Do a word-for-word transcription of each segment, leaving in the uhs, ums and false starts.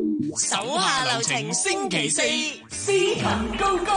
手下留情，星期四司琴高歌，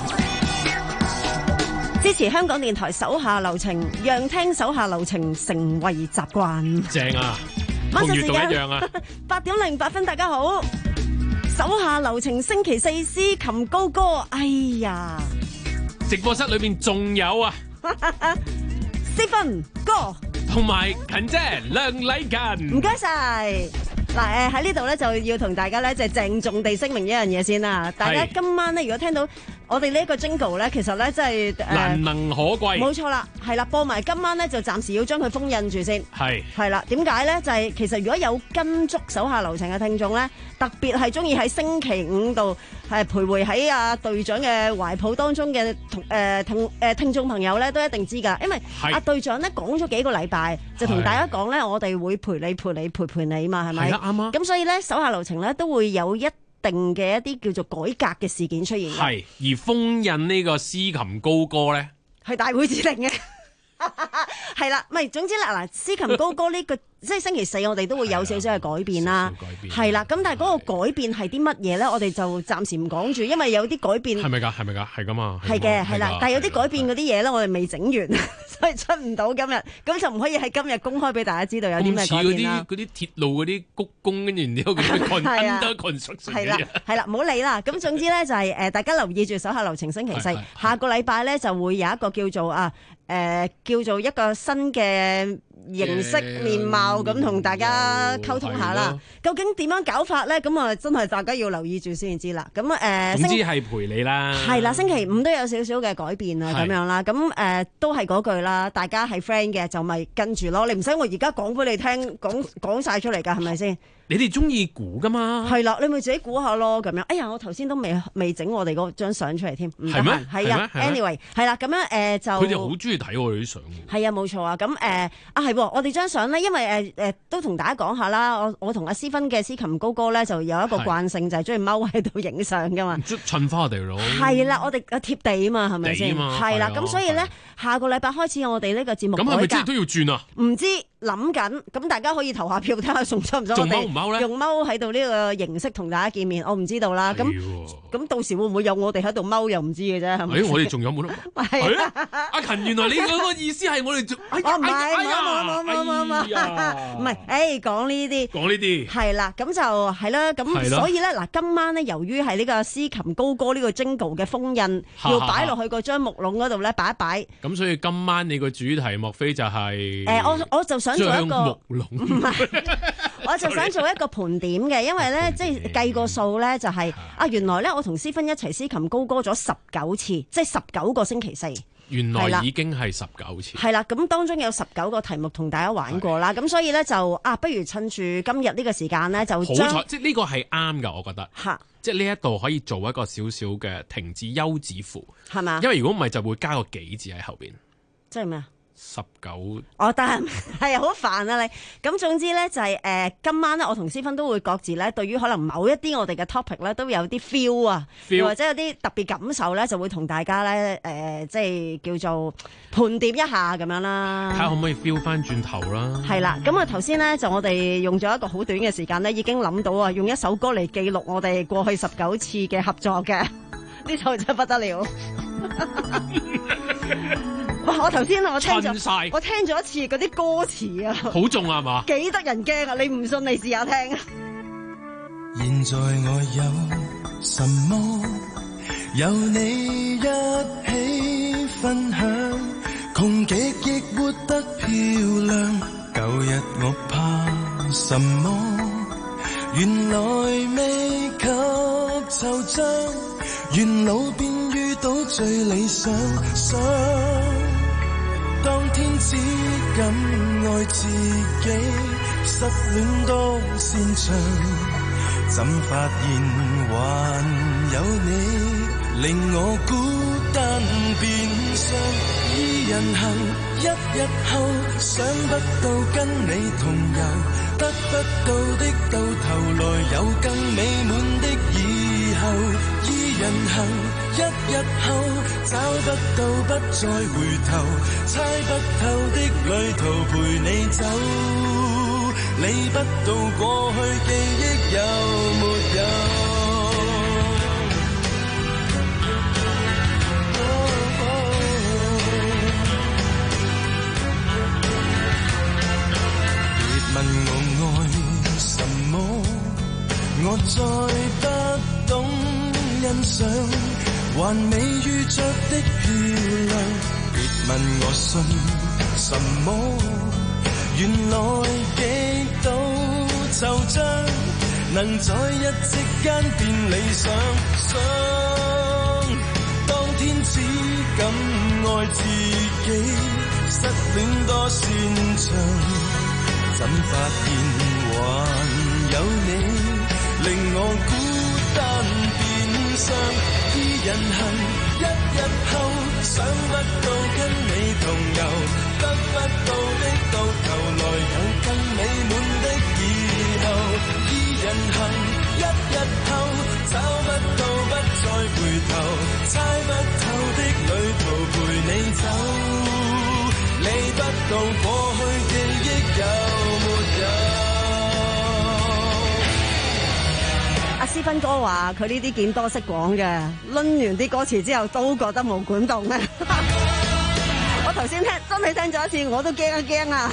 支持香港電台手下留情，讓聽手下留情成為習慣。 正啊， 晚上同閱讀時間一樣啊！ 八點零八分，大家好。手下留情星期四司琴高歌，哎呀， 直播室裏邊仲有啊， 思芬哥同埋勤姐梁禮勤， 唔該晒。嗱，誒喺呢度咧就要同大家咧就鄭重地聲明一樣嘢先啦。大家今晚咧如果聽到我哋呢一個 jingle 咧，其實咧真係誒難能可貴。 冇錯啦，係啦，播埋今晚咧就暫時要將佢封印住先。 係係啦，點解咧？就係、是、其實如果有跟足手下留情嘅聽眾咧，特別係中意喺星期五度係徘徊喺阿隊長嘅懷抱當中嘅同誒聽誒聽眾朋友咧，都一定知㗎。因為阿隊長咧講咗幾個禮拜，就同大家講咧，我哋會陪你陪你陪陪你嘛，係咪？ 啱啊！ 咁所以咧，手下留情咧都會有一定嘅一啲叫做改革嘅事件出現。 係而封印呢個司琴高歌咧， 係大會指定嘅。係啦，唔係，總之啦，嗱，司琴高歌呢個即係星期四，我哋都會有少少嘅改變啦。係啦，咁但係嗰個改變係啲乜嘢咧？我哋就暫時唔講住，因為有啲改變係咪㗎？係咪㗎？係㗎嘛？ 係嘅，係啦，但係有啲改變嗰啲嘢咧，我哋未整完，所以出唔到今日，咁就唔可以喺今日公開俾大家知道有啲咩改變啦。 嗰啲鐵路嗰啲谷工，跟住然之後嗰啲 under construction 係啦，係啦，唔好理啦。咁總之咧就係誒，大家留意住手下留情星期四，下個禮拜咧就會有一個叫做啊。誒、呃、叫做一個新嘅形式面貌咁同大家溝通下啦。究竟點樣搞法咧？咁啊，真係大家要留意住先知啦。咁誒，呃、 總之係陪你啦。係啦，星期五都有少少嘅改變啊，咁樣啦。咁誒、呃、都係嗰句啦，大家係 friend 嘅就咪跟住咯。你唔使我而家講俾你聽，講講曬出嚟㗎，係咪先？ 你哋中意估㗎嘛？ 係啦，你咪自己估下咯，咁樣。哎呀，我頭先都未未整我哋嗰張相出嚟添，唔得閒。係啊 ，anyway 係啦，咁樣誒、呃、就佢哋好中意睇我哋啲相。 係啊，冇錯啊。咁誒、呃、啊係，我哋張相咧，因為誒誒、呃、都同大家講下啦。我我同阿思芬嘅司琴高歌咧，就有一個慣性，就係中意踎喺度影相㗎嘛。 襯花地咯。係啦，我哋啊貼地啊嘛，係咪先？係啦，咁所以咧，下個禮拜開始我哋呢個節目改革。咁係咪即係都要轉啊？ 唔知。諗緊，咁大家可以投下票睇下送唔送我哋。仲踎唔踎咧？用踎喺度呢個形式同大家見面，我唔知道啦。咁咁到時會唔會有我哋喺度踎又唔知嘅啫，係咪？ 誒，我哋仲有冇得？係啊，阿勤，原來你嗰個意思係我哋做？ 我唔係，冇冇冇冇冇冇，唔係，誒，講呢啲， 講呢啲， 係啦，咁就係啦，咁所以咧，嗱，今晚咧，由於係呢個司琴高歌呢個 jingle 嘅封印，要擺落去嗰張木籠嗰度咧，擺一擺。咁所以今晚你個主題莫非就係？ 誒，我我就想做一個木籠， 唔係，我就想做一個盤點嘅，因為咧，即係計個數咧，就係啊，原來咧，我同思芬一齊司琴高歌咗十九次，即係十九個星期四。 原來已經係十九次。 係啦，咁當中有十九個題目同大家玩過啦，咁所以咧就啊，不如趁住今日呢個時間咧，就好彩，即係呢個係啱㗎，我覺得。 嚇！ 即係呢一度可以做一個少少嘅停止休止符， 係嘛？ 因為如果唔係就會加個幾字喺後邊。 即係咩啊？ 十九， 哦，但係係好煩啊你。咁總之咧就係、是、誒、呃，今晚咧我同思芬都會各自咧，對於可能某一啲我哋嘅 topic 咧都有啲 feel 啊，feel 或者有啲特別感受咧，就會同大家咧誒、呃，即係叫做盤點一下咁樣啦。 睇下可唔可以 feel 翻轉頭啦？ 係啦，咁啊頭先咧就我哋用咗一個好短嘅時間咧，已經諗到啊，用一首歌嚟記錄我哋過去十九次嘅合作嘅，呢首真係不得了。哇！我頭先我聽咗，我聽咗一次嗰啲歌詞啊， 好重啊嘛， 幾得人驚啊！你唔信你試下聽啊！ 現在我有什麼？有你一起分享，窮極亦活得漂亮。舊日我怕什麼？原來未及惆悵，緣老便遇到最理想。想當天只敢愛自己，失戀多擅長，怎發現還有你，令我孤單變相。二人行，一日後想不到跟你同遊，得不到的到頭來有更美滿的以後。二人行，一日後找不到不再回頭，猜不透的旅途陪你走，理不到過去記憶有沒我再不懂欣賞，還美於着的漂亮。別問我信什麼，原來極度惆悵，能在一夕間變理想。想當天只敢愛自己，失戀多擅長，怎發現還有你，令我孤單變相。依人行一日後，想不到跟你同遊，得不到的到頭來有更美滿的以後。依人行一日後，找不到不再回頭，猜不透的旅途陪你走，理不到過去記憶有沒有。 阿思芬哥話佢呢啲見多識廣嘅，掄完啲歌詞之後都覺得冇管動啊！我頭先聽真係聽咗一次，我都驚一驚啊！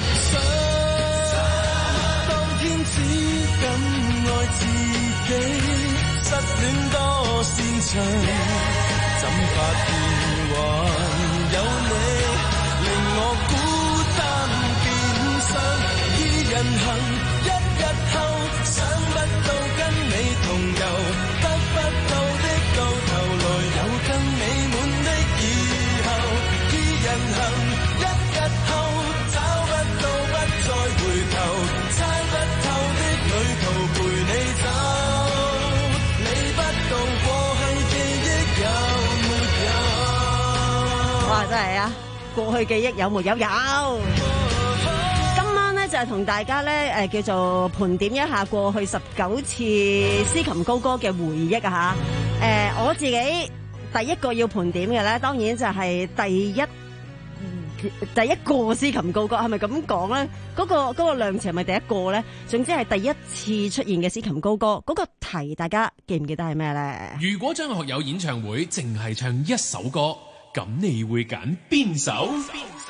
當天只敢愛自己，失戀多擅長，怎發現還有你，令我孤單變相。依人行一日後，想不到跟你同遊，得不到的到頭來有更美滿的以後。依人行一日後，找不到不再回頭，猜不透的旅途陪你走，理不到過去記憶有沒有。 哇，真係啊！過去記憶有沒有？有。今晚咧就係同大家咧誒叫做盤點一下過去十九次司琴高歌嘅回憶啊嚇。誒我自己第一個要盤點嘅咧，當然就係第一第一個司琴高歌，係咪咁講咧？嗰個嗰個量詞係咪第一個咧？總之係第一次出現嘅司琴高歌，嗰個題大家記唔記得係咩咧？ 如果張學友演唱會淨係唱一首歌，咁你會揀邊首？邊首？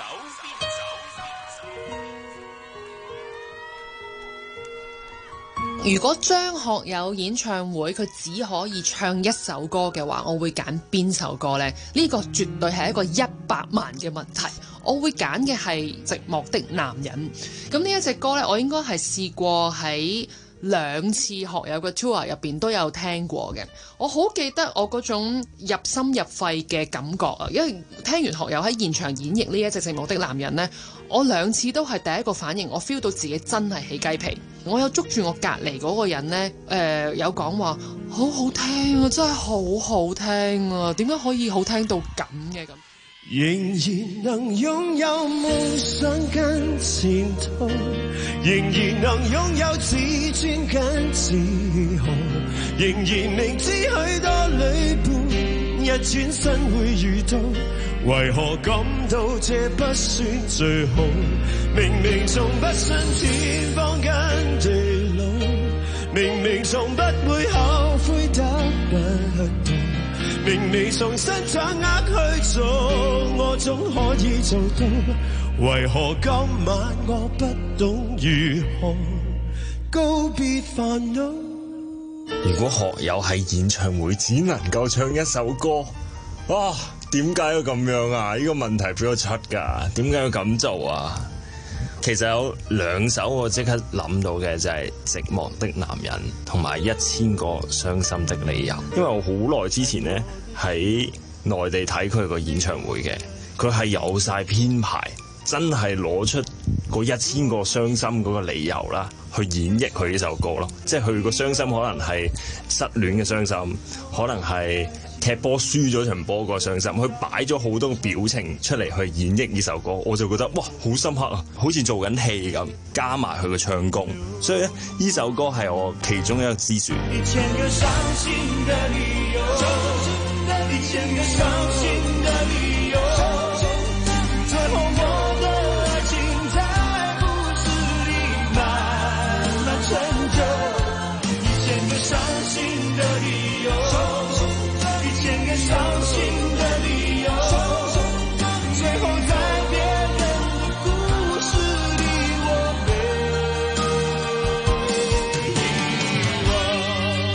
如果張學友演唱會佢只可以唱一首歌嘅話，我會揀邊首歌呢？呢個絕對係一個一百萬嘅問題。我會揀嘅係《寂寞的男人》。咁呢一隻歌呢，我應該係試過喺兩次學友嘅 tour 入邊都有聽過嘅。我好記得我嗰種入心入肺嘅感覺啊！因為聽完學友喺現場演繹呢一隻《寂寞的男人》呢，我兩次都係第一個反應，我 feel 到自己真係起雞皮。我有捉住我隔離嗰個人呢，誒、呃、有講話好好聽啊，真係好好聽啊！點解可以好聽到咁嘅咁？ 仍然能擁有夢想跟前途，仍然能擁有自尊跟自豪，仍然明知許多旅伴一轉身會遇到，為何感到這不算最好？明明從不信天荒跟地老，明明從不會後悔得不到，明明從新掌握去做，我總可以做到，為何今晚我不懂如何告別煩惱？ 如果學友喺演唱會只能夠唱一首歌，哇，點解要咁樣啊？呢個問題俾我出㗎，點解要咁做啊？其實有兩首我即刻諗到嘅就係《寂寞的男人》同埋《一千個傷心的理由》，因為我好耐之前呢喺內地睇佢個演唱會嘅，佢係有晒編排，真係攞出嗰一千個傷心嗰個理由啦，去演繹佢呢首歌咯。即係佢個傷心可能係失戀嘅傷心，可能係踢波輸咗場波個傷心，佢擺咗好多個表情出嚟去演繹呢首歌，我就覺得哇，好深刻啊，好似做緊戲咁，加埋佢個唱功，所以咧呢首歌係我其中一個之選。 一千個傷心的理由，一千個傷心的理由，最後我的愛情在故事裡慢慢成就，一千個傷心的理由，一千個傷心的理由，最後在別人的故事裡我被遺忘。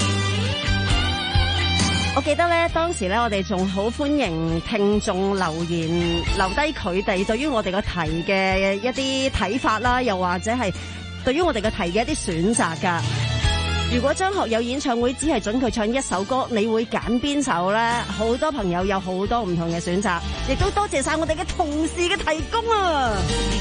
記得咧，當時咧我哋仲好歡迎聽眾留言，留低佢哋對於我哋個題嘅一啲睇法啦，又或者係對於我哋個題嘅一啲選擇㗎。如果張學友演唱會只係準佢唱一首歌，你會揀邊首呢？好多朋友有好多唔同嘅選擇，亦都多謝晒我哋嘅同事嘅提供啊！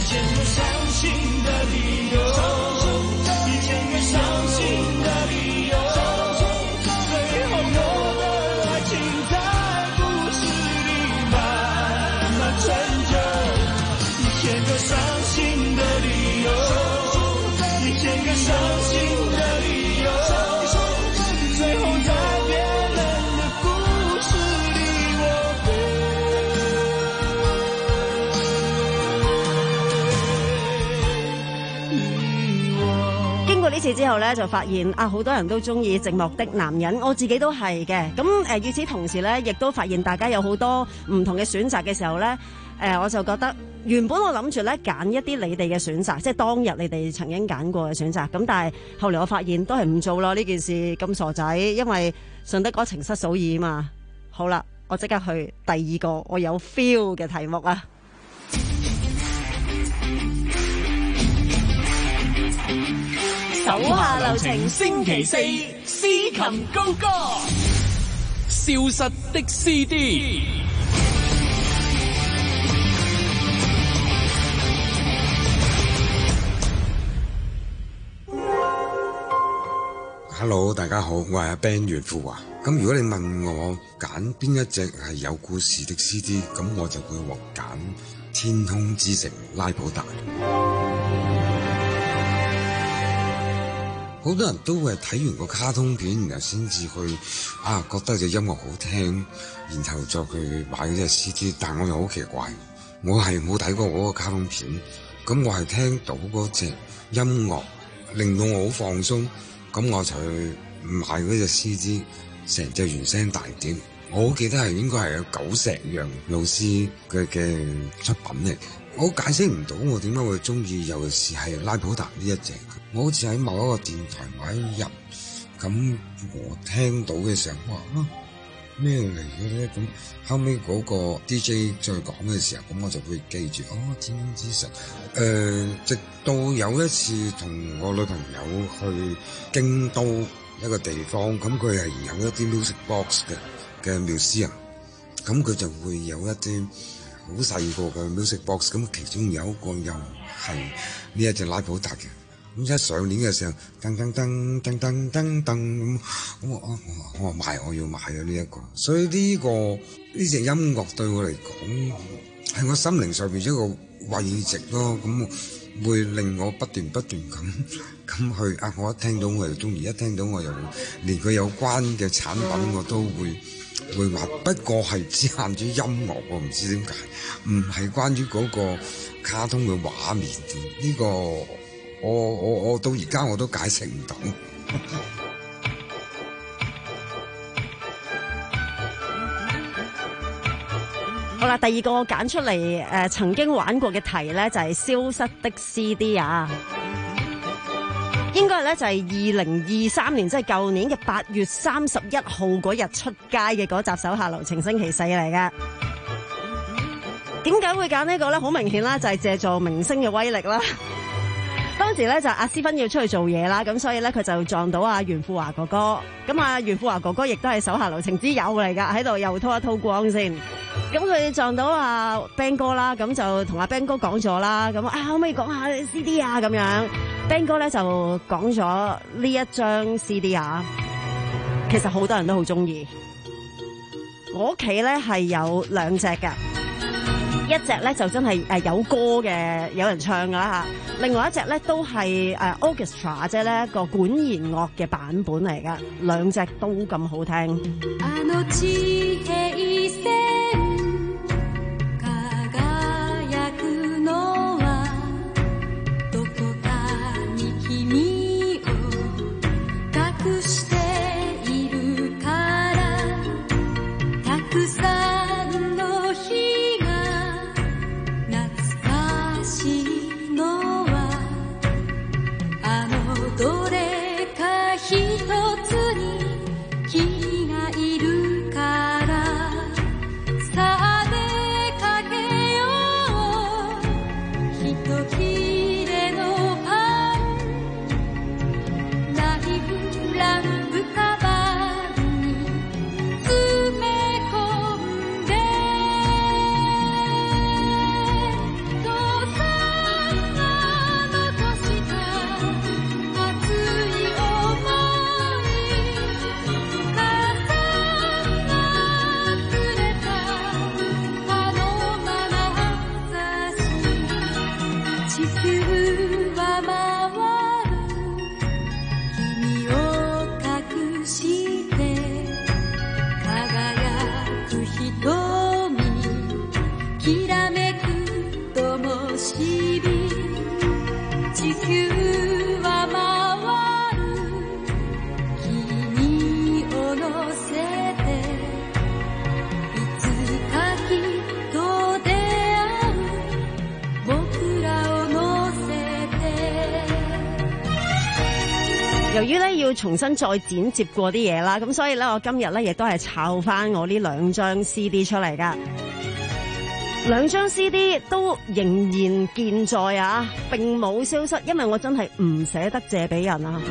經過呢次之後咧，就發現啊，好多人都中意寂寞的男人，我自己都係嘅。咁誒，與此同時咧，亦都發現大家有好多唔同嘅選擇嘅時候咧，誒、呃，我就覺得原本我諗住咧揀一啲你哋嘅選擇，即係當日你哋曾經揀過嘅選擇。咁但係後嚟我發現都係唔做咯，呢件事咁傻仔，因為順德哥情失嫂意嘛。好啦，我即刻去第二個我有 feel 嘅題目啊！ 手下留情，星期四司琴高歌， 消失的 C D。 Hello， 大家好，我係阿 Ben 袁富華。咁如果你問我揀邊一隻係有故事的 C D， 咁我就會獲揀《天空之城》拉普達。好多人都會係睇完個卡通片，然後先至去啊覺得隻音樂好聽，然後再去買嗰隻 C D。但我又好奇怪，我係冇睇過嗰個卡通片，咁我係聽到嗰隻音樂令到我好放鬆，咁我就去買嗰隻 C D， 成隻原聲大碟。我好記得係應該係有久石讓老師嘅嘅出品嚟嘅。我解釋唔到我點解會中意，尤其是係拉普達呢一隻。我好似喺某一個電台某一日，咁我聽到嘅時候，哇，咩嚟嘅咧？咁後尾嗰個 D J 再講嘅時候，咁我就會記住，哦，天空之城。誒、呃，直到有一次同我女朋友去京都一個地方，咁佢係有一啲 music box 嘅嘅 museum，咁佢就會有一啲好細個嘅 music box，咁其中有一個又係呢一隻拉普達嘅。咁一上年嘅時候，噔噔噔噔噔噔噔咁，咁我我我話買，我要買咗呢一個。所以呢、這個呢隻音樂對我嚟講，係我心靈上邊一個慰藉咯。咁會令我不斷不斷咁咁去啊！我一聽到我就中意，一聽到我又連佢有關嘅產品我都會會買。不過係只限於音樂，我唔知點解，唔係關於嗰個卡通嘅畫面嘅呢、這個。我我我到而家我都解釋唔到。 好啦，第二個我揀出嚟誒、呃，曾經玩過嘅題咧就係、是、消失的 C D 啊，應該咧就係二零二三年，即係舊年嘅八月三十一號嗰日出街嘅嗰集手下留情星期四嚟嘅。點解會揀呢個咧？好明顯啦，就係借助明星嘅威力啦。當時咧就阿思芬要出去做嘢啦，咁所以咧佢就撞到阿袁富華哥哥，咁啊袁富華哥哥亦都係手下留情之友嚟噶，喺度又拖一拖光先。咁佢撞到阿 Ben 哥啦，咁就同阿 Ben 哥講咗啦，咁啊可唔可以講下 C D 啊？咁樣 Ben 哥咧就講咗呢一張 C D 啊，其實好多人都好中意。我屋企咧係有兩隻噶。一隻咧就真係誒有歌嘅，有人唱噶啦嚇。另外一隻咧都係誒 orchestra，即係咧個管弦樂嘅版本嚟噶，兩隻都咁好聽。 どれか一つに君がいるか由於咧要重新再剪接過啲嘢啦，咁所以咧我今日咧亦都係抄翻我呢兩張 C D 出嚟噶。兩張 C D 都仍然健在啊，並冇消失，因為我真係唔捨得借俾人啊。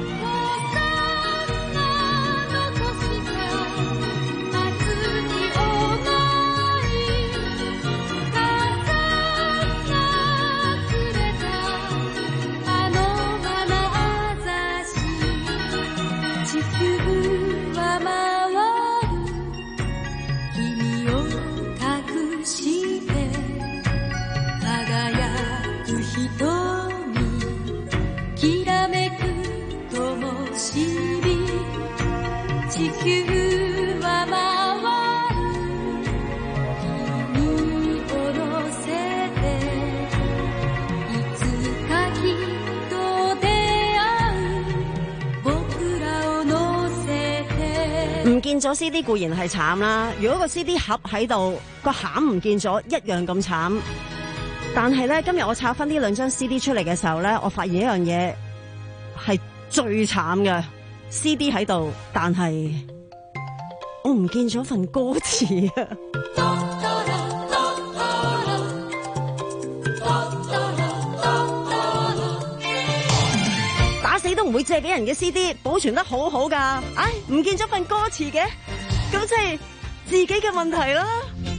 唔見咗 C D 固然係慘啦，如果個 C D 盒喺度，個餡唔見咗，一樣咁慘。但係咧，今日我抄翻呢兩張 C D 出嚟嘅時候咧，我發現一樣嘢係最慘嘅 ，C D 喺度，但係我唔見咗份歌詞啊！死都唔會借俾人嘅 C D 保存得好好噶，唉，唔見咗份歌詞嘅，咁即係自己嘅問題啦。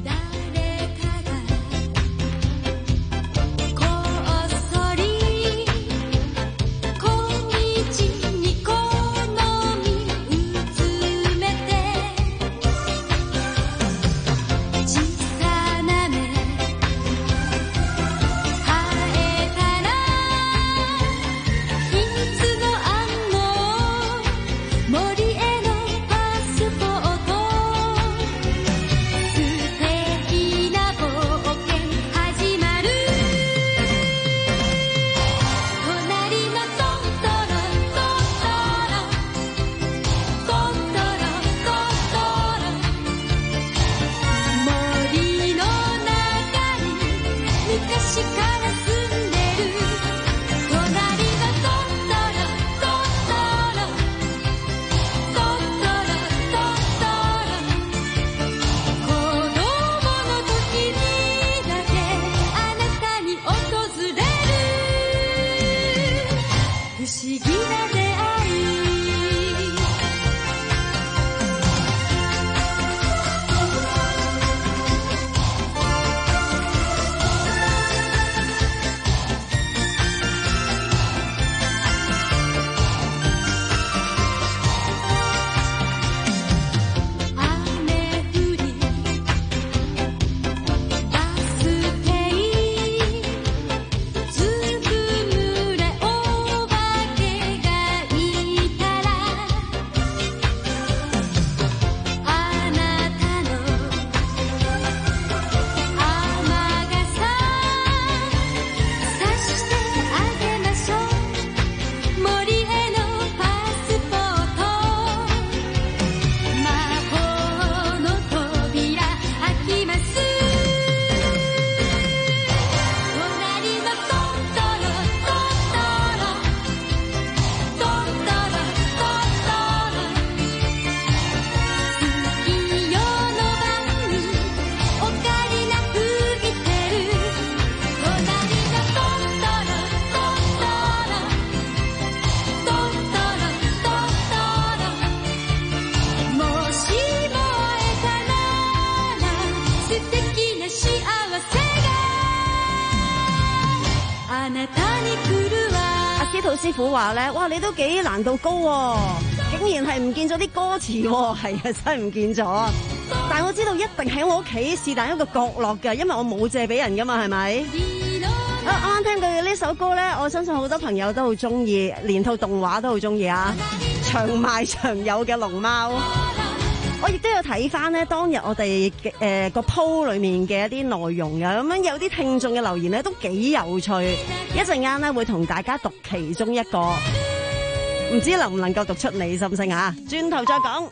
師傅話咧，哇，你都幾難度高喎，竟然係唔見咗啲歌詞喎，係啊，真係唔見咗。但係我知道一定喺我屋企是但一個角落嘅，因為我冇借俾人噶嘛，係咪？啊，啱啱聽佢呢首歌咧，我相信好多朋友都好中意，連套動畫都好中意啊，長賣長有嘅龍貓。我亦都有睇翻咧，當日我哋誒個 po 裏面嘅一啲內容嘅，咁樣有啲聽眾嘅留言咧都幾有趣，一陣間咧會同大家讀其中一個，唔知能唔能夠讀出你心聲啊？轉頭再講。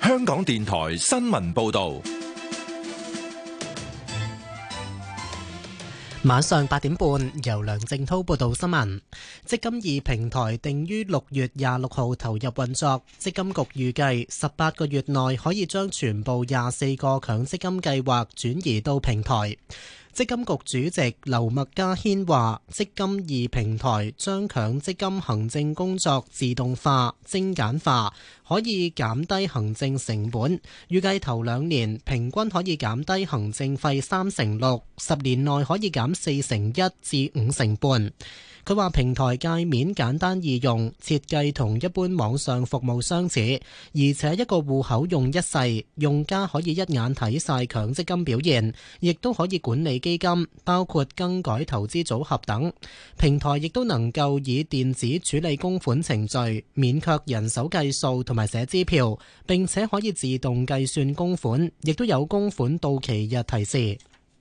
香港電台新聞報道。 晚上八點半，由梁正滔報道新聞。積金易平台定於六月廿六號投入運作，積金局預計十八個月內可以將全部廿四個強積金計劃轉移到平台。積金局主席劉麥嘉軒話，積金易平台將強積金行政工作自動化、精簡化，可以減低行政成本。預計頭兩年平均可以減低行政費三成六，十年內可以減四成一至五成半。佢話平台界面簡單易用，設計同一般網上服務相似，而且一個戶口用一世，用家可以一眼睇晒強積金表現，亦都可以管理基金，包括更改投資組合等。平台亦都能夠以電子處理供款程序，免卻人手計數同埋寫支票，並且可以自動計算供款，亦都有供款到期日提示。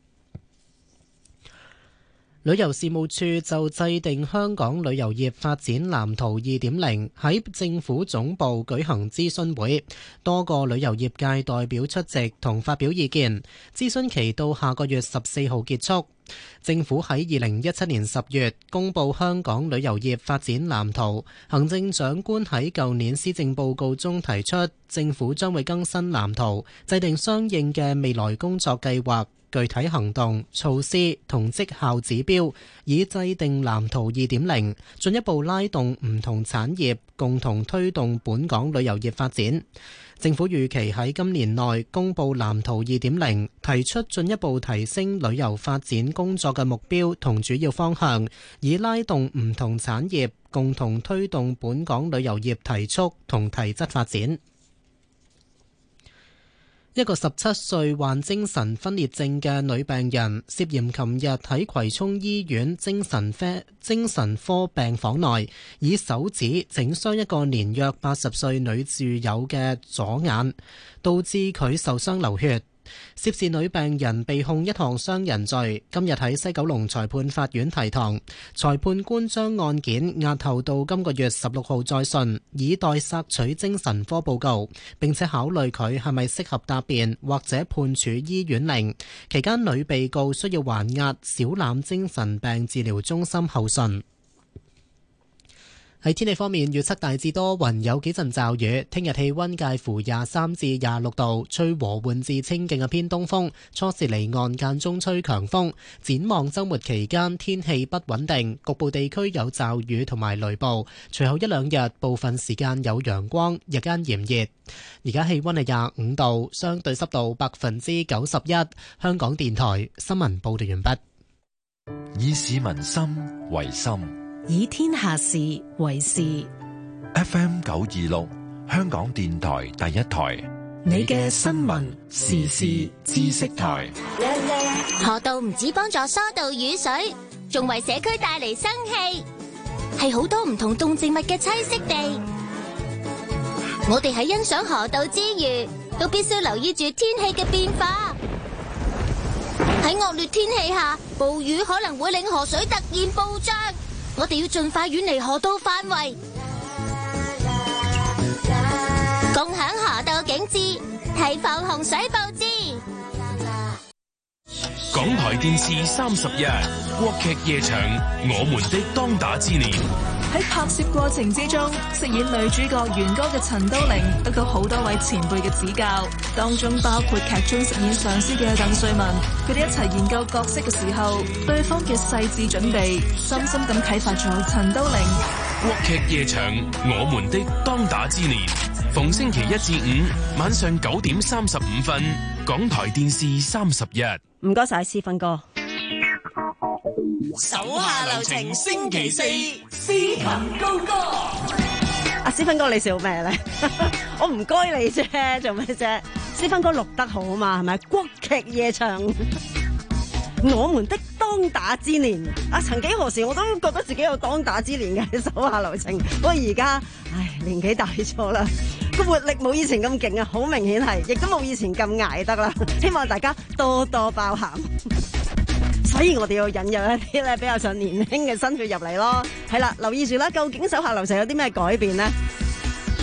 旅遊事務處就制定香港旅遊業發展藍圖二點零，喺政府總部舉行諮詢會，多個旅遊業界代表出席同發表意見。諮詢期到下個月十四號結束。政府喺二零一七年十月公布香港旅遊業發展藍圖，行政長官喺舊年施政報告中提出，政府將會更新藍圖，制定相應嘅未來工作計劃、具體行動措施同績效指標，以制定藍圖二點零，進一步拉動唔同產業，共同推動本港旅遊業發展。政府預期喺今年內公布藍圖二點零，提出進一步提升旅遊發展工作嘅目標同主要方向，以拉動唔同產業，共同推動本港旅遊業提速同提質發展。一個十七歲患精神分裂症嘅女病人，涉嫌琴日喺葵涌醫院精神科精神科病房內，以手指整傷一個年約八十歲女住友嘅左眼，導致佢受傷流血。涉事女病人被控一項傷人罪，今日喺西九龍裁判法院提堂。裁判官將案件押後到今個月十六號再訊，以待索取精神科報告，並且考慮佢係咪適合答辯或者判處醫院令。期間女被告需要還押小欖精神病治療中心候訊。喺天氣方面，預測大致多雲，有幾陣驟雨。聽日氣溫介乎廿三至廿六度，吹和緩至清勁嘅偏東風，初時離岸間中吹強風。展望週末期間天氣不穩定，局部地區有驟雨同埋雷暴。隨後一兩日部分時間有陽光，日間炎熱。而家氣溫係廿五度，相對濕度百分之九十一。香港電台新聞報道完畢。 以市民心為心， 以天下事為事。 F M 九二六，香港電台第一台， 你嘅新聞時事知識台。 河道唔止幫助疏導雨水，仲為社區帶嚟生氣，係好多唔同動植物嘅棲息地。我哋喺欣賞河道之餘，都必須留意住天氣嘅變化。喺惡劣天氣下，暴雨可能會令河水突然暴漲。我哋要盡快遠離河道範圍，共享河道景致，提防洪水暴至。 港台電視三十一國劇夜場，我們的當打之年。 喺拍攝過程之中，飾演女主角元歌嘅陳都靈得到好多位前輩嘅指教，當中包括劇中飾演上司嘅鄧萃雯。佢哋一齊研究角色嘅時候，對方嘅細緻準備，深深咁啟發咗陳都靈。 國劇夜場，我們的當打之年，逢星期一至五晚上九點三十五分，港台電視三十一。 唔該晒，思芬哥。 手下留情，星期四司琴高歌。 阿思芬哥，你笑咩咧？我唔該你啫，做咩啫？思芬哥錄得好嘛，係咪？國劇夜場，我們的當打之年。啊，曾幾何時我都覺得自己有當打之年嘅手下留情，不過而家，唉，年紀大咗啦，個活力冇以前咁勁啊，好明顯係，亦都冇以前咁捱得啦。希望大家多多包涵。所以我哋要引入一啲咧比較上年輕嘅新血入嚟咯。係啦，留意住啦，究竟手下留情有啲咩改變呢？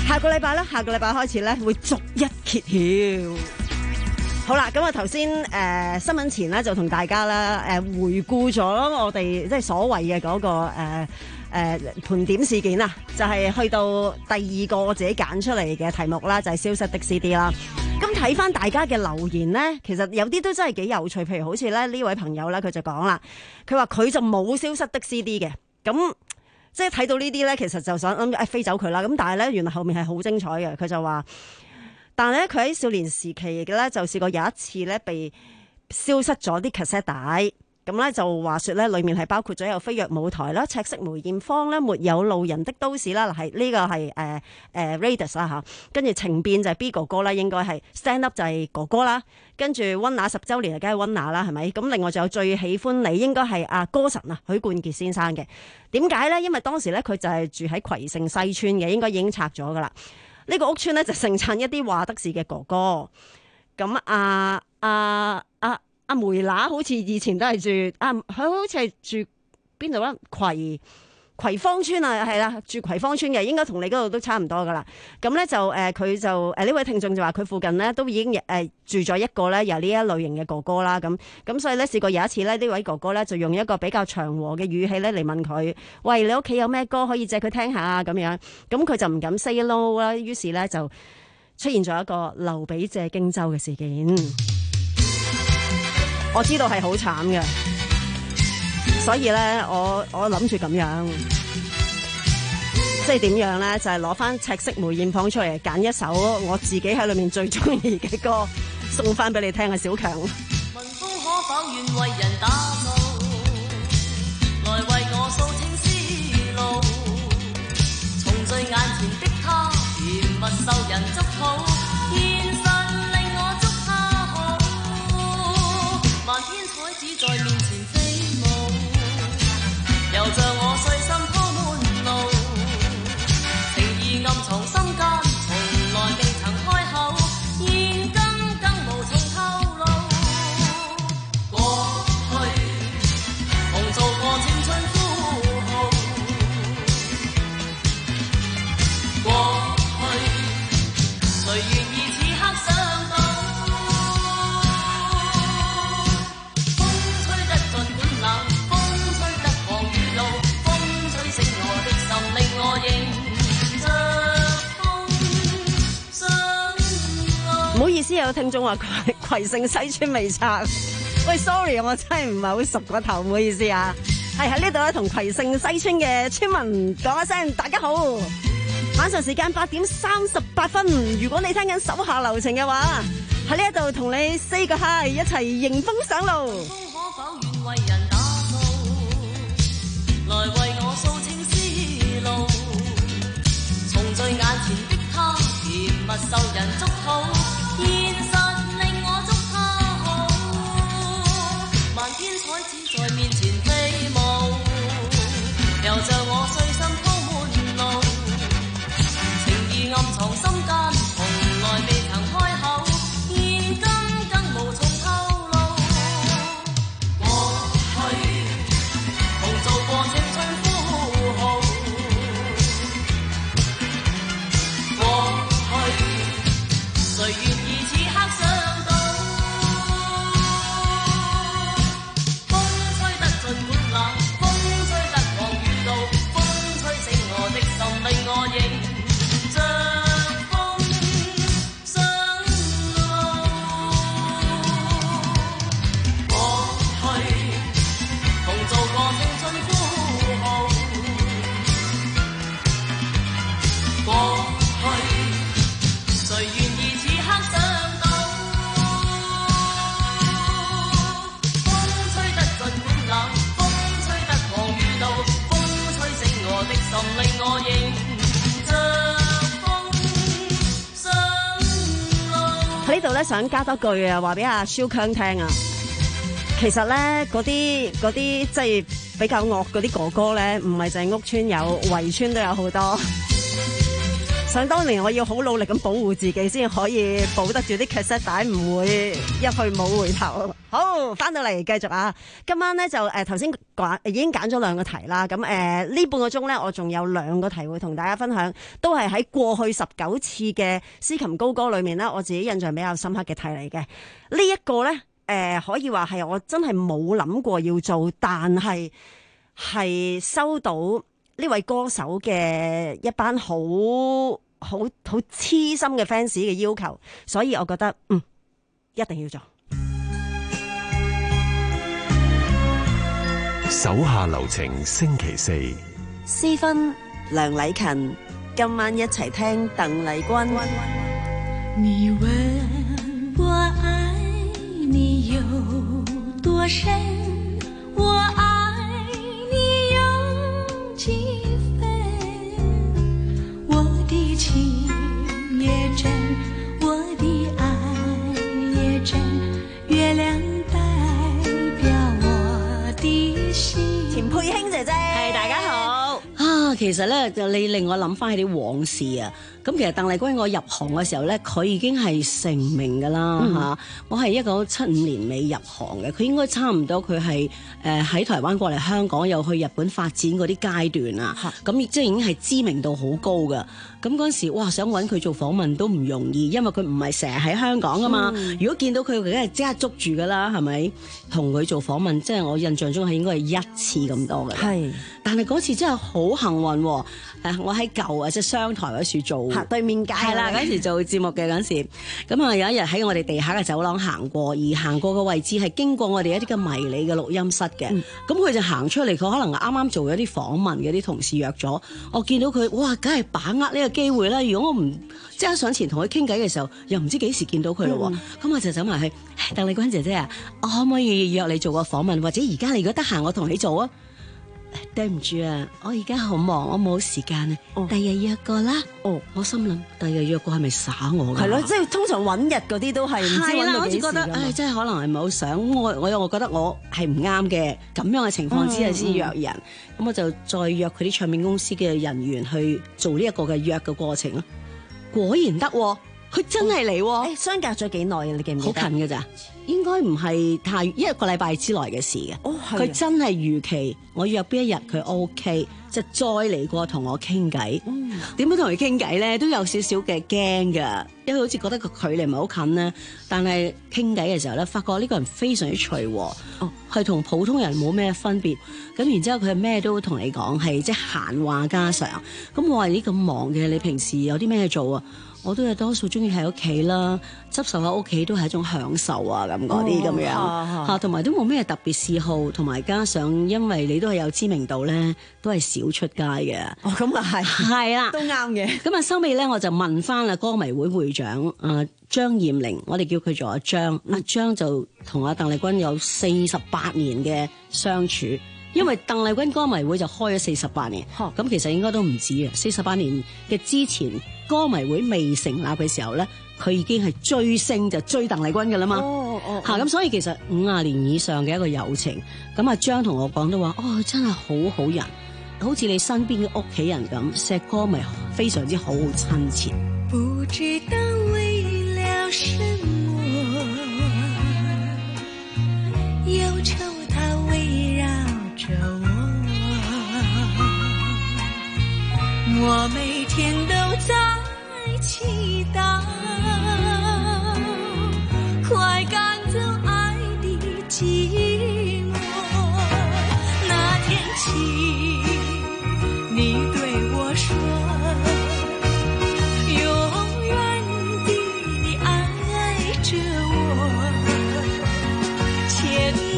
下個禮拜咧，下個禮拜開始咧會逐一揭曉。好啦，咁啊頭先誒新聞前咧就同大家啦誒、呃、回顧咗我哋即係所謂嘅嗰個誒誒、呃、盤點事件啊，就係、是、去到第二個我自己揀出嚟嘅題目啦，就係、是、消失的 C D 啦。咁睇翻大家嘅留言咧，其實有啲都真係幾有趣，譬如好似咧呢位朋友咧，佢就講啦，佢話佢就冇消失的 C D 嘅，咁即係睇到呢啲咧，其實就想諗誒飛走佢啦。咁但係咧，原來後面係好精彩嘅，佢就話。但係咧，佢喺少年時期嘅咧，就試過有一次咧，被消失咗啲 cassette 帶。咁咧就話說咧，裡面係包括咗有飛躍舞台啦、赤色梅艷芳啦、沒有路人的都市啦，係呢個係誒誒 Raidas 啦嚇。跟住情變就係 B 哥哥啦，應該係 Stand Up 就係哥哥啦。跟住溫拿十週年就梗係溫拿啦，係咪？咁另外仲有最喜歡你，應該係阿歌神啊許冠傑先生嘅。點解咧？因為當時咧佢就係住喺葵盛西村嘅，應該已經拆咗噶啦。呢個屋村咧就盛產一啲話得事嘅哥哥，咁啊啊啊啊梅乸好似以前都係住啊，佢好似係住邊度咧？葵葵芳村啊，係啦，住葵芳村嘅，應該同你嗰度都差唔多噶啦。咁咧就誒佢、呃、就誒呢、呃、位聽眾就話佢附近咧都已經誒、呃、住咗一個咧由呢一類型嘅哥哥啦。咁咁所以咧試過有一次咧呢位哥哥咧就用一個比較祥和嘅語氣咧嚟問佢：喂，你屋企有咩歌可以借佢聽下啊？咁樣咁佢就唔敢 say no 啦。於是咧就出現咗一個劉備借荊州嘅事件。我知道係好慘嘅。所以咧，我我諗住咁樣，即係點樣咧？就係攞翻赤色梅艷芳出嚟，揀一首我自己喺裏面最中意嘅歌，送翻俾你聽啊！小強。 問風可否願為人打造，來為我掃清思路，重聚眼前的他，甜蜜受人祝福，現實令我祝他好，漫天彩紙在面前飛舞。又像我碎心鋪滿路，情意暗藏心間，從來未曾開口，現今更無從透露。過去同做過青春呼號，過去誰願意此刻想到？風吹得盡管冷。 唔好意思，有聽眾話葵葵盛西村未拆。喂 ，sorry， 我真係唔係好熟個頭，唔好意思啊。係喺呢度咧，同葵盛西村嘅村民講一聲，大家好。晚上時間八點三十八分，如果你聽緊手下留情嘅話，喺呢一度同你 say 個 hi， 一齊迎風上路。 可否願為人打造，來為我掃清思路，重聚眼前的他，甜蜜受人祝福。現實令我祝他好，漫天彩紙在面前飛舞，又像我碎心鋪滿路，情意暗藏心間，從來未曾開口，現今更無從透露。過去同做過青春呼號，過去誰願呢度咧想加多句啊，話俾阿蕭強聽啊。其實咧嗰啲嗰啲即係比較惡嗰啲哥哥咧，唔係淨係屋村有，圍村都有好多。 想當年我要好努力咁保護自己，先可以保得住啲卡式帶，唔會一去冇回頭。好，翻到嚟繼續啊！今晚咧就誒頭先講已經揀咗兩個題啦。咁誒呢半個鐘咧，我仲有兩個題會同大家分享，都係喺過去十九次嘅司琴高歌裏面咧，我自己印象比較深刻嘅題嚟嘅。呢、這、一個咧誒、呃、可以話係我真係冇諗過要做，但係係收到呢位歌手嘅一班好好好痴心嘅 fans 嘅要求，所以我覺得嗯一定要做。 手下留情，星期四， 私芬梁禮勤，今晚一齊聽鄧麗君。 你問我愛你有多深，我愛你有幾分，我的情也真，我的愛也真，月亮代表我的心。 田佩卿姐姐，係大家好。 啊，其實咧就你令我諗翻起啲往事啊。咁其實鄧麗君我入行嘅時候咧，佢已經係成名㗎啦嚇。嗯、我係一九七五年尾入行嘅，佢應該差唔多佢係誒喺台灣過嚟香港，又去日本發展嗰啲階段啊。咁亦即係已經係知名度好高㗎。咁嗰陣時，哇！想揾佢做訪問都唔容易，因為佢唔係成日喺香港㗎嘛。嗯、如果見到佢，梗係即刻捉住㗎啦，係咪？同佢做訪問，即係我印象中係應該係一次咁多嘅。係，但係嗰次真係好幸運喎。誒，我喺舊啊即係商台嗰處做。對面街係啦，嗰時做節目嘅嗰時，咁啊有一日喺我哋地下嘅走廊行過，而行過嘅位置係經過我哋一啲嘅迷你嘅錄音室嘅，咁佢、嗯、就行出嚟，佢可能啱啱做咗啲訪問嘅啲同事約咗，我見到佢，哇，梗係把握呢個機會啦！如果我唔即刻上前同佢傾偈嘅時候，又唔知幾時見到佢咯，咁、嗯、我就走埋去，鄧麗君姐姐啊，我可唔可以約你做個訪問，或者而家你如果得閒，我同你做啊？對唔住啊，我而家好忙，我冇時間啊。哦，第日約過啦。哦，我心諗第日約過係咪耍我㗎？係咯，即係通常揾日嗰啲都係唔知揾到幾時㗎嘛。好似覺得，唉，真係可能係唔係好想我，我又我覺得我係唔啱嘅，咁樣嘅情況之下先約人，咁、嗯嗯、我就再約佢啲唱片公司嘅人員去做呢一個嘅約嘅過程咯。果然得喎。佢真係嚟喎！誒，相隔咗幾耐啊？你記唔記得？好近㗎咋，應該唔係太一個禮拜之內嘅事嘅。哦，係。佢真係如期，我約邊一日佢 OK，就再嚟過同我傾偈。嗯。點樣同佢傾偈咧？都有少少嘅驚㗎，因為好似覺得個距離唔係好近咧。但係傾偈嘅時候咧，發覺呢個人非常之隨和。哦。係同普通人冇咩分別。咁然之後佢係咩都同你講，係即係閒話家常。咁我話你咁忙嘅，你平時有啲咩做啊？我都係多數中意喺屋企啦，執拾喺屋企都係一種享受啊，咁嗰啲咁樣嚇，同埋都冇咩特別嗜好，同埋加上因為你都係有知名度咧，都係少出街嘅。哦，咁啊係，係啦，都啱嘅。咁啊收尾咧，我就問翻啊歌迷會會長啊張艷玲，我哋叫佢做阿張。阿張就同阿鄧麗君有四十八年嘅相處。因為鄧麗君歌迷會就開咗四十八年，咁、嗯、其實應該都唔止啊！四十八年嘅之前，歌迷會未成立嘅時候咧，佢已經係追星就追鄧麗君㗎啦嘛。哦哦，嚇、哦、咁、啊、所以其實五十年以上嘅一個友情。咁阿張同我講都話，哦，真係好好人，好似你身邊嘅屋企人咁，錫歌迷非常之好好親切。不知道為了什麼憂愁它圍繞着我，我每天都在祈禱，快趕走愛的寂寞。那天起，你對我說，永遠地你愛着我，千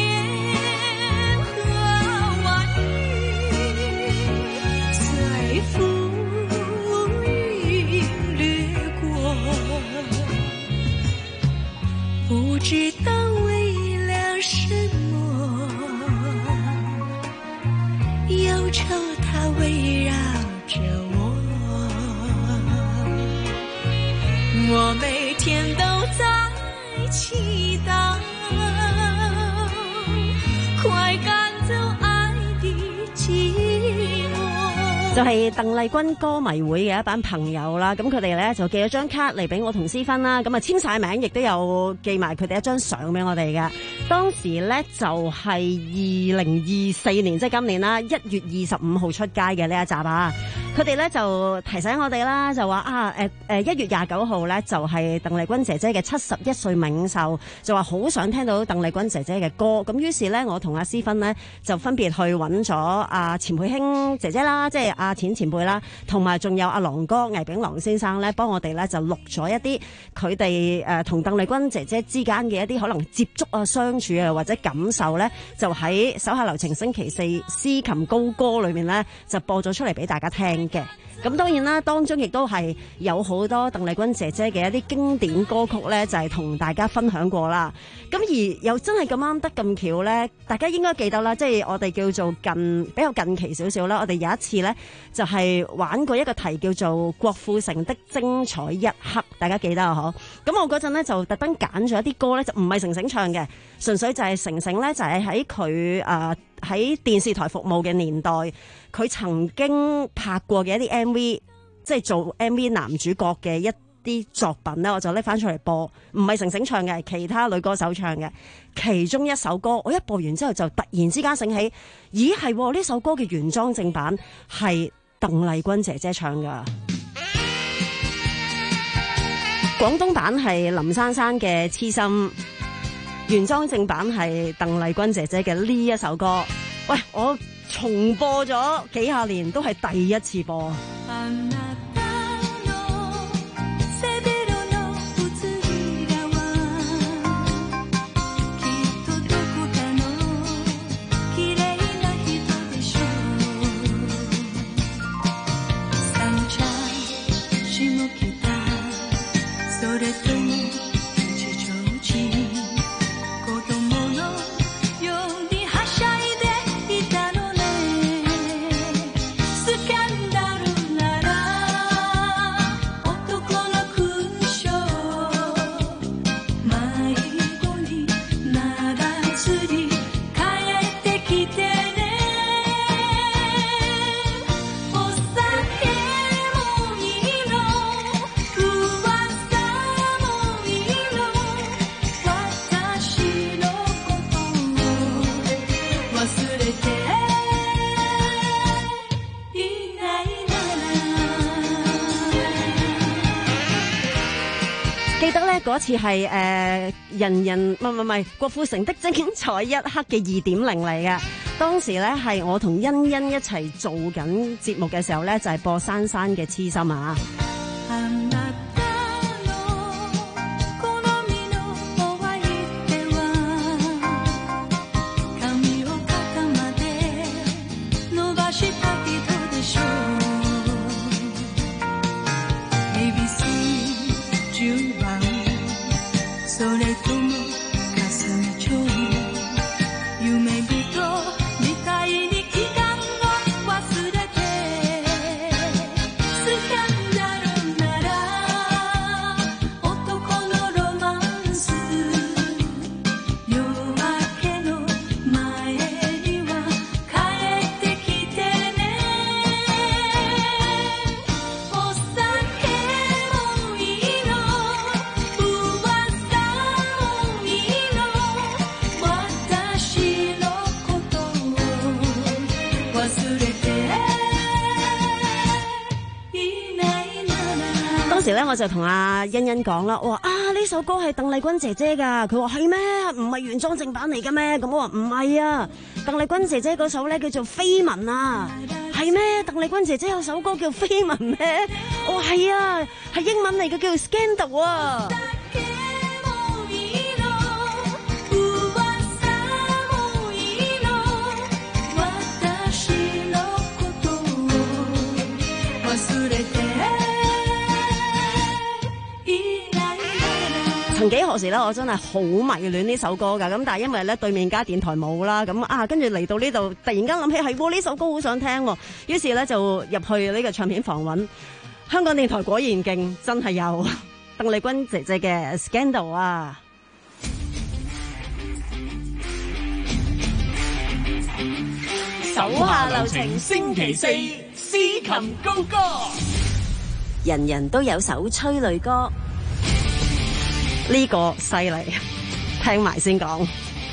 不知道為了什麼，憂愁它圍繞着我，我每天都在祈禱，快趕走愛的寂寞。 就係鄧麗君歌迷會嘅一班朋友啦，咁佢哋咧就寄咗張卡嚟俾我同思芬啦，咁啊簽晒名，亦都有寄埋佢哋一張相俾我哋嘅。當時咧就係二零二四年，即係今年啦，一月二十五號出街嘅呢一集啊。佢哋咧就提醒我哋啦，就話啊誒誒一月廿九號咧就係鄧麗君姐姐嘅七十一歲冥壽，就話好想聽到鄧麗君姐姐嘅歌。咁於是咧，我同阿思芬呢，就分別去揾咗阿錢佩卿姐姐啦，即係阿錢前輩啦，同埋仲有阿郎哥倪炳郎先生咧，幫我哋咧就錄咗一啲佢哋誒同鄧麗君姐姐之間嘅一啲可能接觸啊、相處啊或者感受咧，就喺手下留情星期四司琴高歌裏面咧就播咗出嚟俾大家聽嘅。咁當然啦，當中亦都係有好多鄧麗君姐姐嘅一啲經典歌曲咧，就係同大家分享過啦。咁而又真係咁啱得咁巧咧，大家應該記得啦，即係我哋叫做近比較近期少少啦。我哋有一次咧就係玩過一個題叫做郭富城的精彩一刻，大家記得啊？嗬。咁我嗰陣咧就特登揀咗一啲歌咧，就唔係成成唱嘅，純粹就係成成咧就係喺佢誒喺電視台服務嘅年代，佢曾經拍過嘅一啲 M V， 即係做 M V 男主角嘅一啲作品咧，我就拎翻出嚟播，唔係成成唱嘅，其他女歌手唱嘅。其中一首歌，我一播完之後就突然之間醒起，咦係呢首歌嘅原裝正版係鄧麗君姐姐唱噶，廣東版係林珊珊嘅《痴心》，原裝正版係鄧麗君姐姐嘅呢一首歌。喂，我重播咗幾廿年都係第一次播。嗰次係誒、呃、人人唔係唔係郭富城的精彩一刻嘅二點零嚟嘅。當時咧係我同欣欣一齊做緊節目嘅時候咧，就係、是、播珊珊嘅痴心啊。當時咧我就同阿欣欣講啦，我話啊呢首歌係鄧麗君姐姐噶，佢話係咩？唔係原裝正版嚟嘅咩？咁我話唔係啊，鄧麗君姐姐嗰首咧叫做緋聞啊，係咩？鄧麗君姐姐有首歌叫緋聞咩？我話係啊，係英文嚟嘅，叫 Scandal 啊。曾幾何時咧，我真係好迷戀呢首歌噶，咁但係因為咧對面間電台冇啦，咁啊跟住嚟到呢度，突然間諗起係呢首歌好想聽，於是咧就入去呢個唱片房揾，香港電台果然勁，真係有鄧麗君姐姐嘅 Scandal 啊！ 手下留情，星期四司琴高歌。 人人都有首催淚歌， 呢個犀利，聽埋先講。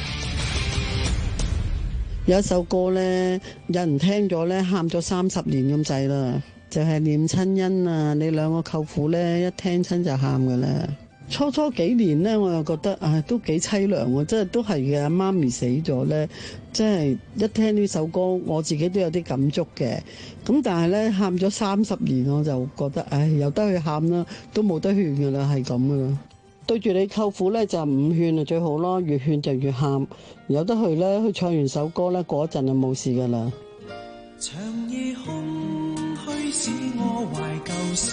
有一首歌咧，有人聽咗咧，喊咗三十年咁滯啦，就係、是、念親恩啊！你兩個舅父咧，一聽親就喊噶啦。初初幾年咧，我又覺得啊，都幾凄涼喎，即係都係嘅。媽咪死咗咧，即係一聽呢首歌，我自己都有啲感觸嘅。咁但係咧，喊咗三十年，我就覺得，唉，由得佢喊啦，都冇得勸噶啦，係咁噶啦。對住你舅父咧，就唔勸就最好咯，越勸就越喊。由得佢咧，佢唱完首歌咧，過一陣就冇事噶啦。 長夜空虛使我懷舊事，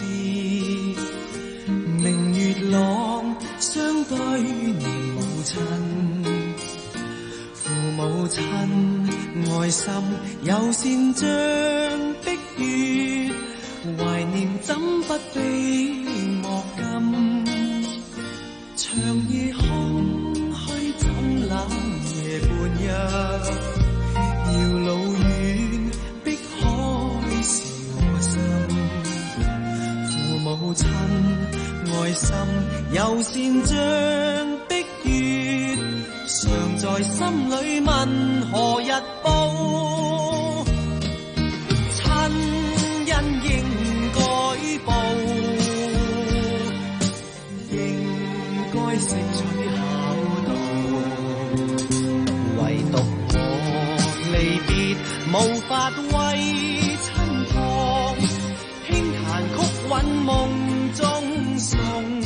明月朗相對念母親，父母親愛心有善像碧月，懷念怎不悲莫禁。長夜空虛怎冷夜半日，遙路遠碧海是我心。父母親愛心有善像碧月，常在心裏問何日報，親恩應該報，應該識取孝道，唯獨我離別無法為親託，輕彈曲韻夢中送。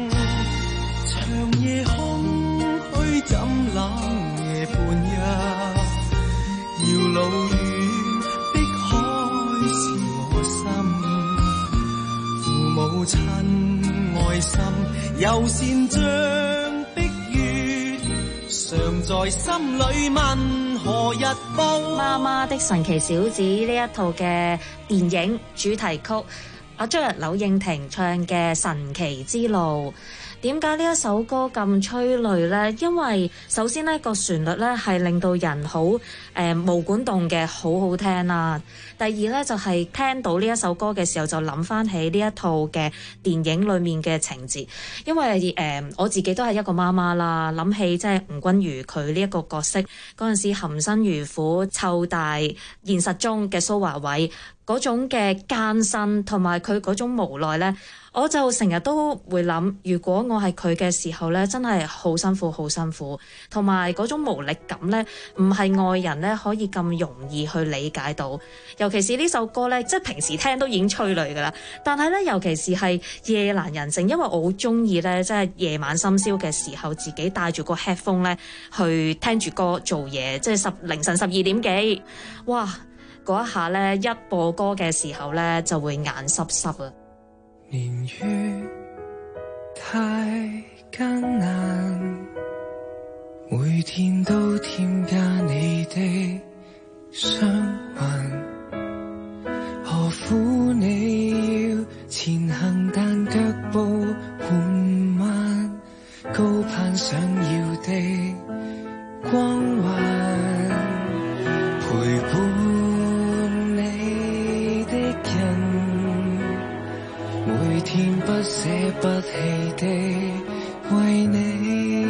長夜空虛怎冷夜半日，遙路遠碧海是我心。父母親愛心有善像碧月，常在心裏問何日報。 媽媽的神奇小子呢一套嘅電影主題曲，阿張日柳應廷唱嘅《神奇之路》。點解呢一首歌咁催淚呢？因為首先呢個旋律呢係令到人好誒毛管動嘅，好好聽啦。第二呢，就係、是、聽到呢一首歌嘅時候，就諗翻起呢一套嘅電影裡面嘅情節。因為誒、呃、我自己都係一個媽媽啦，諗起即係吳君如佢呢一個角色嗰陣時含辛茹苦湊大現實中嘅蘇華偉嗰種嘅艱辛，同埋佢嗰種無奈呢。我就成日都會諗，如果我係佢嘅時候呢，真係好辛苦好辛苦，同埋嗰種無力感呢，唔係外人呢可以咁容易去理解到。尤其是呢首歌呢，即係平時聽都已經催淚㗎啦，但係呢，尤其是係夜闌人靜，因為我好中意呢，即係夜晚深宵嘅時候，自己帶住個 headphone 呢去聽住歌做嘢，即係十凌晨十二點幾，哇！嗰一下呢，一播歌嘅時候呢，就會眼濕濕啊！ 年月太艱難，每天都添加你的傷患，何苦你要前行但腳步緩慢，高攀想要的光環，陪伴你的人，每天不捨不棄的為你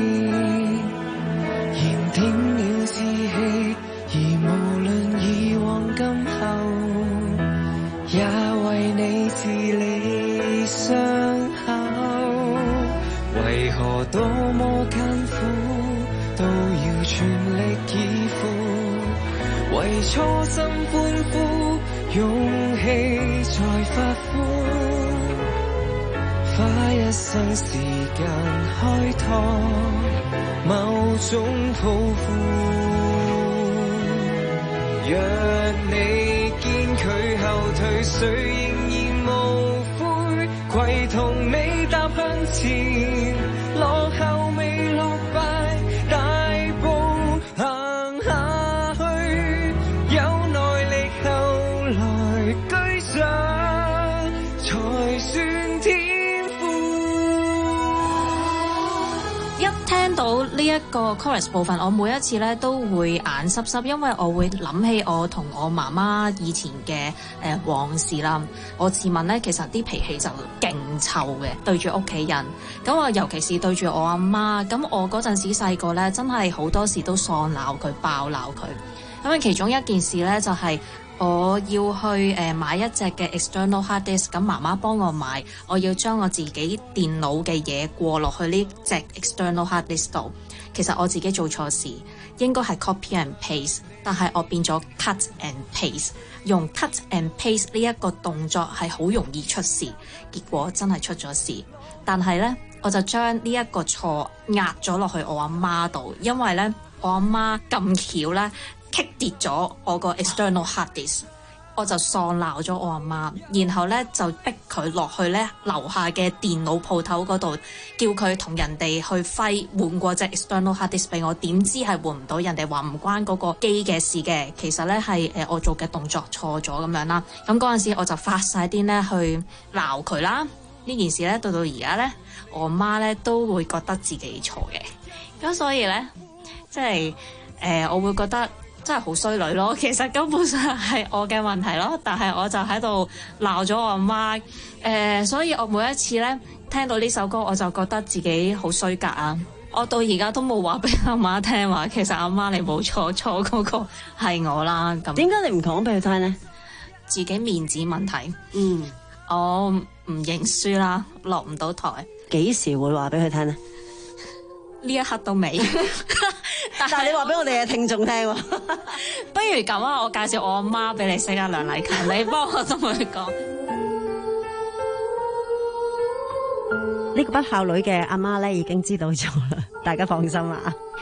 燃點了志氣，而無論以往今後，也為你治理傷口。為何多麼艱苦都要全力以赴，為初心歡呼，勇氣在發灰。花一生時間開拓某種抱負，若你見佢後退，誰仍然無悔，攜同你踏向前，落後未落敗，大步行下去，有耐力後來居上，才算天。 聽到呢一個 chorus 部分，我每一次咧都會眼濕濕，因為我會諗起我同我媽媽以前嘅誒、呃、往事啦。我自問咧，其實啲脾氣就勁臭嘅，對住屋企人。咁我尤其是對住我阿媽，咁我嗰陣時細個咧，真係好多時都喪鬧佢、爆鬧佢。咁啊，其中一件事咧就係、是。我要去誒買一隻嘅 external hard disk，咁媽媽幫我買，我要將我自己電腦嘅嘢過落去呢隻 external hard disk 度。其實我自己做錯事，應該係 copy and paste，但係我變咗 cut and paste。用 cut and paste 呢一個動作係好容易出事，結果真係出咗事。但係呢，我就將呢一個錯壓咗落去我阿媽度，因為呢，我阿媽咁巧呢。棘跌咗我個 external hard disk，我就喪鬧咗我阿媽，然後咧就逼佢落去咧樓下嘅電腦鋪頭嗰度，叫佢同人哋去揮換過隻 external hard disk 俾我，點知係換唔到，人哋話唔關嗰個機嘅事嘅，其實咧係誒我做嘅動作錯咗咁樣啦。咁嗰陣時我就發晒癲咧去鬧佢啦。呢件事咧到到而家咧，我媽咧都會覺得自己錯嘅。咁所以咧，即係誒我會覺得。真係好衰女咯，其實根本上係我嘅問題咯，但係我就喺度鬧咗我阿媽，誒、呃，所以我每一次咧聽到呢首歌，我就覺得自己好衰格啊！我到而家都冇話俾阿媽聽話，其實阿媽你冇錯，錯嗰個係我啦。咁點解你唔講俾佢聽呢？ 自己面子問題。 嗯， 我唔認輸啦，落唔到台。 幾時會話俾佢聽呢？ 呢一刻都未。 但係你話俾我哋嘅聽眾聽喎， 不如咁啊！我介紹我阿媽俾你識啊，梁禮勤，你幫我同佢講。 呢個不孝女嘅阿媽咧已經知道咗啦，大家放心啦。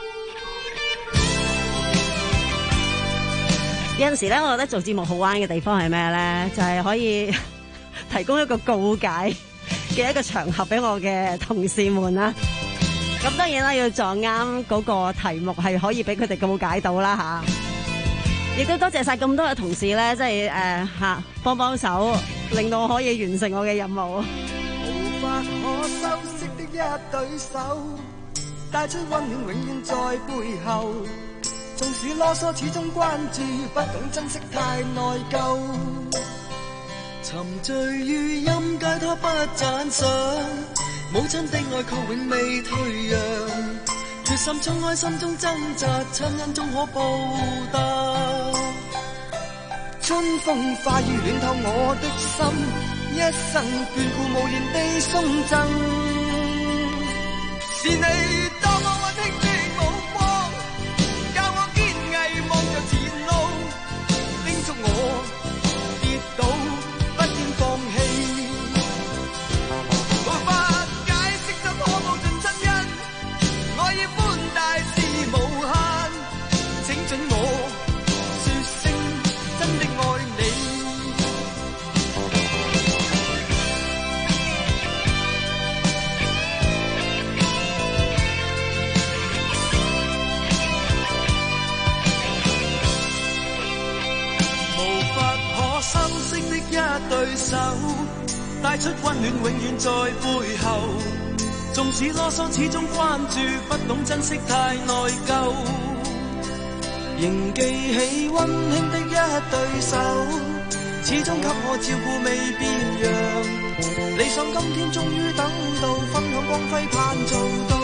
有陣時咧，我覺得做節目好玩嘅地方係咩咧？就係、是、可以提供一個告解嘅一個場合俾我嘅同事們啦。咁當然啦，要撞啱嗰個題目係可以俾佢哋告解到啦吓，亦都多謝晒咁多嘅同事咧，即係誒吓幫幫手，令到我可以完成我嘅任務。 無法可修飾的一對手，帶出溫暖永遠在背後。縱使囉嗦，始終關注，不懂珍惜太內疚。沉醉於音階，他不讚賞。母親的愛卻永未退讓，決心衝開心中掙扎，親恩終可報答。春風化雨暖透我的心，一生眷顧無言地送贈。是你多麼溫馨的目光，教我堅毅望着前路，叮囑我跌倒不應放棄。對手帶出溫暖，永遠在背後。縱使囉嗦，始終關注，不懂珍惜太內疚。仍記起溫馨的一對手，始終給我照顧未變樣。理想今天終於等到，分享光輝盼做到。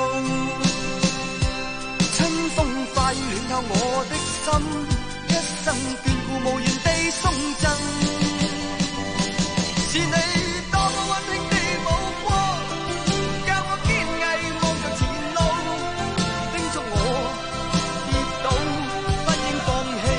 春風化雨暖透我的心，一生眷顧無言地送贈。是你多麼溫馨的目光，教我堅毅望着前路，叮囑我跌倒不應放棄。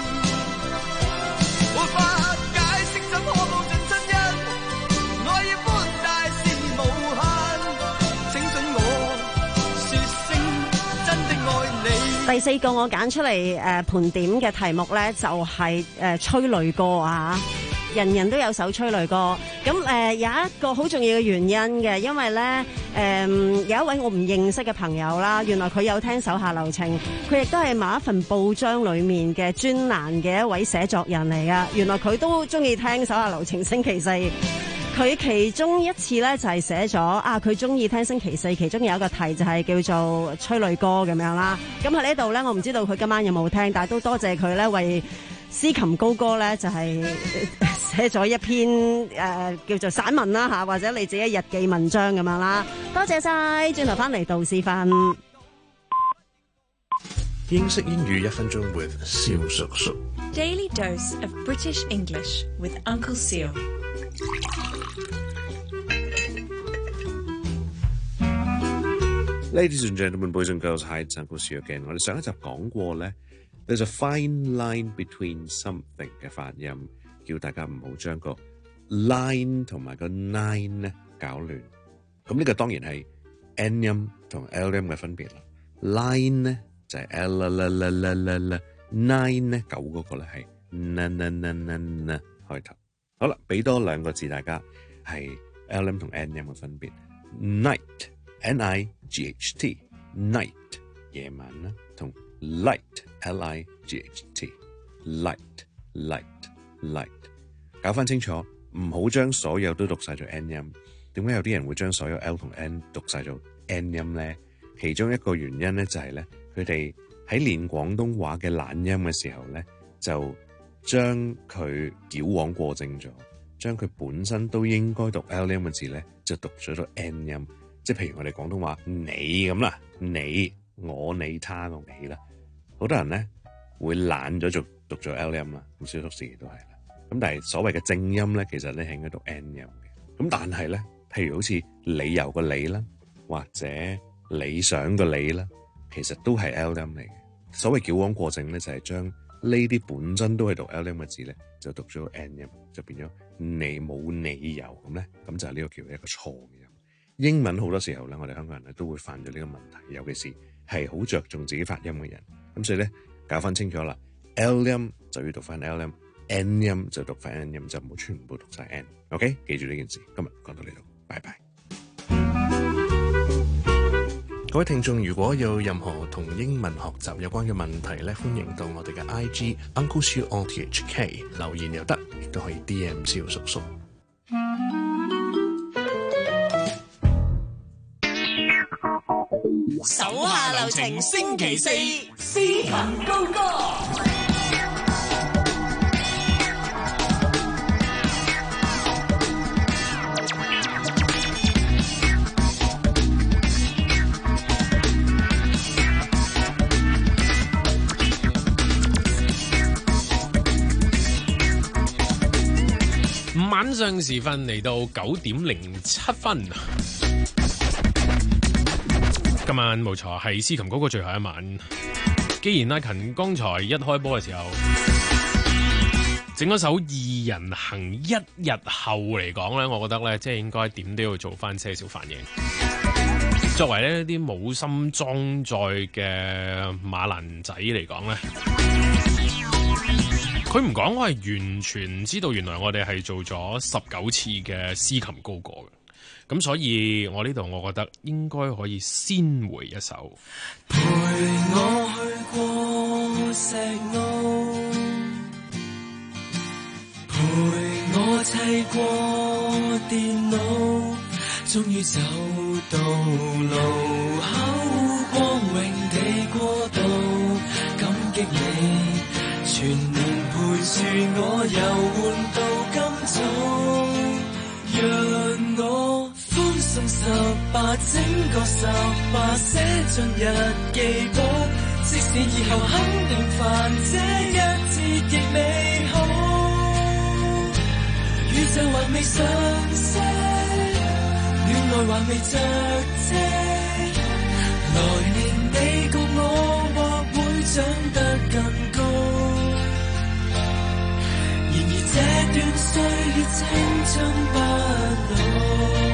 沒法解釋怎可報盡親恩，愛意寬大是無限，請准我說聲真的愛你。 第四個我揀出嚟誒盤點嘅題目咧，就係、是、誒、呃、催淚歌啊。人人都有首催淚歌，咁誒、呃、有一個好重要嘅原因嘅，因為咧誒、呃、有一位我唔認識嘅朋友啦，原來佢有聽手下留情，佢亦都係某一份報章裡面嘅專欄嘅一位寫作人嚟噶，原來佢都中意聽手下留情星期四，咁佢其中一次咧就係寫咗啊，佢中意聽星期四，其中有一個題就係叫做催淚歌咁樣啦。咁喺呢度咧，我唔知道佢今晚有冇聽，但係都多謝佢咧為司琴高歌咧就係寫咗一篇誒、呃、叫做散文啦嚇，或者你自己日記文章咁樣啦。多謝晒，轉頭翻嚟道士訓。 英式英語一分鐘 with 蕭叔叔。 Daily dose of British English with Uncle Seal. Ladies and gentlemen, boys and girls, hi, it's Uncle Seal again. 我哋上一集講過咧 ，there's a fine line between something 嘅發音，叫大家唔好將個 line 同埋個 nine 咧搞亂。咁呢個當然係 n 音同 l 音嘅分別啦。line 咧就係 l l l l l l nine 咧九嗰個咧係 n n n n n n 開頭。好啦，俾多兩個字大家係 l 音同 n 音嘅分別。night n i g h t night 夜晚啦，同 light l i g h t light light light 搞翻清楚，唔好將所有都讀晒做 n 音。點解有啲人會將所有 l 同 n 讀晒做 n 音咧？其中一個原因咧就係咧，佢哋喺練廣東話嘅懶音嘅時候咧，就將佢矯枉過正咗，將佢本身都應該讀 l 音嘅字咧，就讀咗做 n 音。即係譬如我哋廣東話你咁啦，你我你他個你啦，好多人咧會懶咗做讀咗 l 音啦，咁小叔自己都係啦。咁但係所謂嘅正音咧，其實咧係應該讀 n 音嘅。咁但係咧，譬如好似理由個理啦，或者理想個理啦，其實都係 l 音嚟嘅。所謂矯枉過正咧，就係將呢啲本身都係讀 l 音嘅字咧，就讀咗 n 音，就變咗你冇理由咁咧，咁就係呢個叫一個錯嘅音。英文好多時候咧，我哋香港人咧都會犯咗呢個問題，尤其是係好着重自己發音嘅人。咁所以咧，搞翻清楚啦 ，L 音就要讀翻 L 音 ，N 音就讀翻 N 音，就唔好全部讀晒 N。OK， 記住呢件事。今日講到呢度，拜拜。各位聽眾，如果有任何同英文學習有關嘅問題咧，歡迎到我哋嘅 I G Uncle Siu O T H K 留言又得，亦都可以 D M 蕭叔叔。 手下留情，星期四司琴高歌。 晚上時分嚟到九點零七分。今晚冇錯係司琴高歌最後一晚。既然阿勤剛才一開波嘅時候整咗首二人行一日後嚟講咧，我覺得咧即係應該點都要做翻些少反應。作為呢啲冇心裝載嘅馬蘭仔嚟講咧，佢唔講我係完全知道原來我哋係做咗十九次嘅司琴高歌嘅。咁所以我呢度我覺得應該可以先回一首。 陪我去過石澳，陪我砌過電腦，終於走到路口，光榮地過渡，感激你全年陪住我遊玩到今早，讓我歡送十八，整個十八寫進日記簿，即使以後肯定煩，這一節亦美好。宇宙還未上色，戀愛還未着車，來年你共我或會長得更高。然而這段歲月青春不老。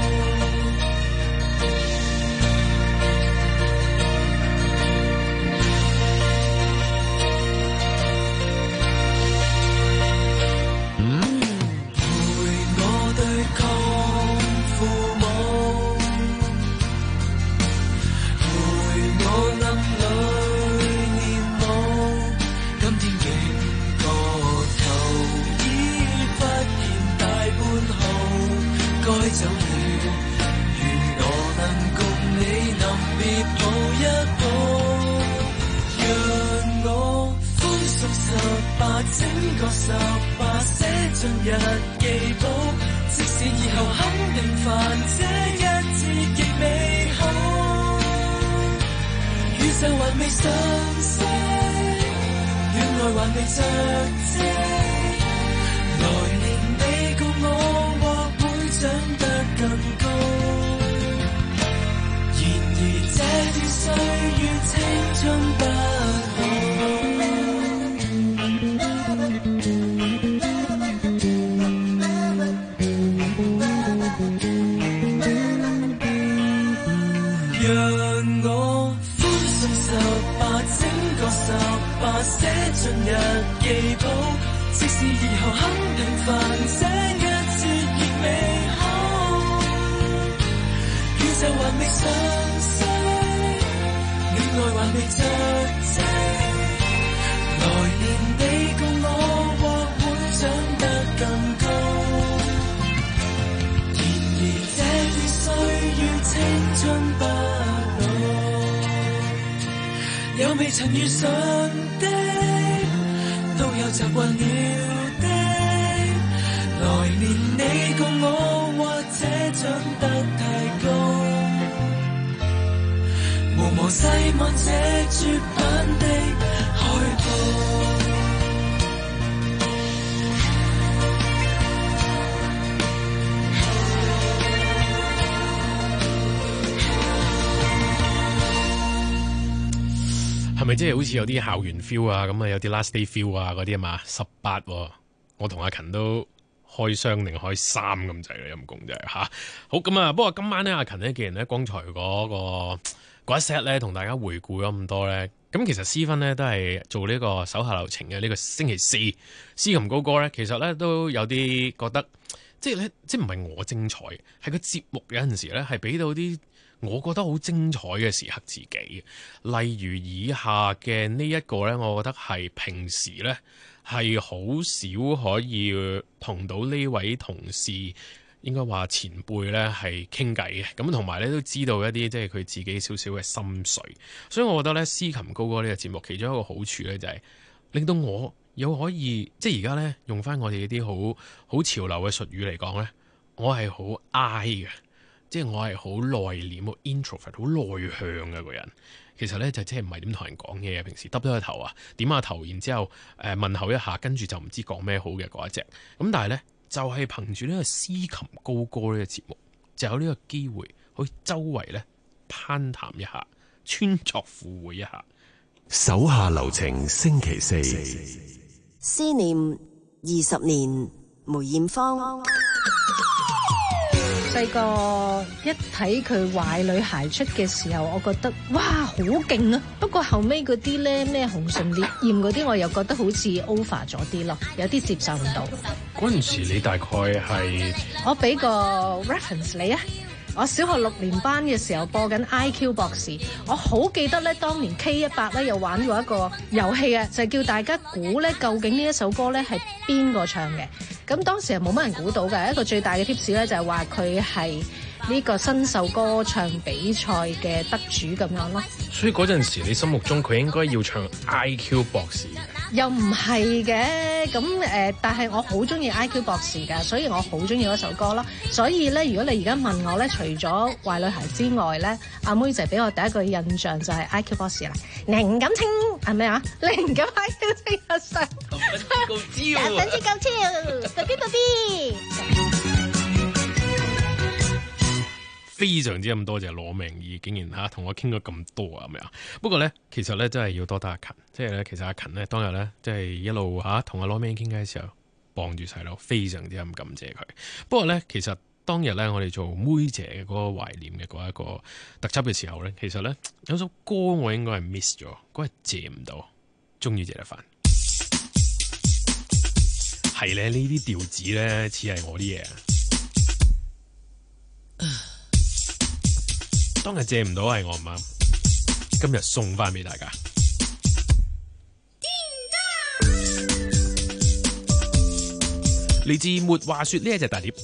日記簿，即使以後肯定煩，這一節極美好。宇宙還未上升，戀愛還未着跡，來年你共我或會長得更高。然而這段歲月青春不老。讓我歡送十八，整個十八寫進日記簿，即使以後肯定煩，這一節亦美好。宇宙還未上升，戀愛還未着跡，來年你共我或會長得更高。然而這段歲月青春不有未曾遇上的，都有習慣了的。來年你共我或者長得太高，無望細望這絕版的海報。 係咪即係好似有啲校園 feel 啊？咁啊有啲 last day feel 啊嗰啲啊嘛？十八，我同阿勤都開雙定開三咁滯啦，陰公真係吓。好咁啊，不過今晚咧，阿勤咧，既然咧剛才嗰、嗰個嗰一 set 咧，同大家回顧咗咁多咧，咁其實思芬咧都係做呢個手下留情嘅呢個星期四司琴高歌咧，其實咧都有啲覺得，即係咧，即係唔係我精彩，係個節目有陣時咧係俾到啲。我覺得好精彩嘅時刻自己，例如以下嘅呢一個呢，我覺得係平時呢係好少可以同到呢位同事，應該話前輩呢係傾偈嘅，咁同埋呢都知道一啲即係佢自己少少嘅心水，所以我覺得呢司琴高歌呢個節目其中一個好處呢，就係令到我有可以即係而家呢用翻我哋啲好好潮流嘅術語嚟講呢，我係好 I 嘅。即係我係好內斂，好 introvert， 好內向嘅個人。其實咧就即係唔係點同人講嘢，平時耷咗個頭啊，點下頭，然之後誒、呃、問候一下，跟住就唔知講咩好嘅嗰一隻。咁但係咧就係、是、憑住呢個司琴高歌呢個節目，就有呢個機會去周圍咧攀談一下，穿鑿附會一下。 手下留情，星期四， 思念二十年，梅艷芳。 細個一睇佢壞女孩出嘅時候，我覺得哇好勁啊！不過後尾嗰啲咧咩紅唇烈焰嗰啲，我又覺得好似 over 咗啲咯，有啲接受唔到。 嗰陣時你大概係我俾個 reference 你啊！我小學六年班嘅時候播緊 I Q 博士，我好記得咧，當年 K 一百咧又玩過一個遊戲啊，就係叫大家估咧究竟呢一首歌咧係邊個唱嘅。咁當時係冇乜人估到嘅，一個最大嘅 tips 咧就係話佢係呢個新秀歌唱比賽嘅得主咁樣咯。 所以嗰陣時你心目中佢應該要唱 I Q 博士嘅？ 又唔係嘅，咁誒、呃，但係我好中意 I Q 博士㗎，所以我好中意嗰首歌咯。所以咧，如果你而家問我咧，除咗壞女孩之外咧，阿妹就俾我第一個印象就係 I Q 博士啦。靈感清係咩啊？靈感 I Q 清一上， 高招， 百分之高超，特別特別。 非常之咁多謝羅明義，竟然嚇同我傾咗咁多啊咁樣。不過咧，其實咧真係要多得阿勤，即係咧其實阿勤咧當日咧即係一路嚇同阿羅明傾偈嘅時候，傍住細佬，非常之咁感謝佢。不過咧，其實當日咧我哋做妹姐嘅嗰個懷念嘅嗰一個特輯嘅時候咧，其實咧有首歌我應該係 miss 咗，嗰日借唔到，終於借得翻。係咧，呢啲調子咧似係我啲嘢啊！當日借唔到係我唔啱，今日送翻俾大家。嚟自沒話說呢一隻大碟。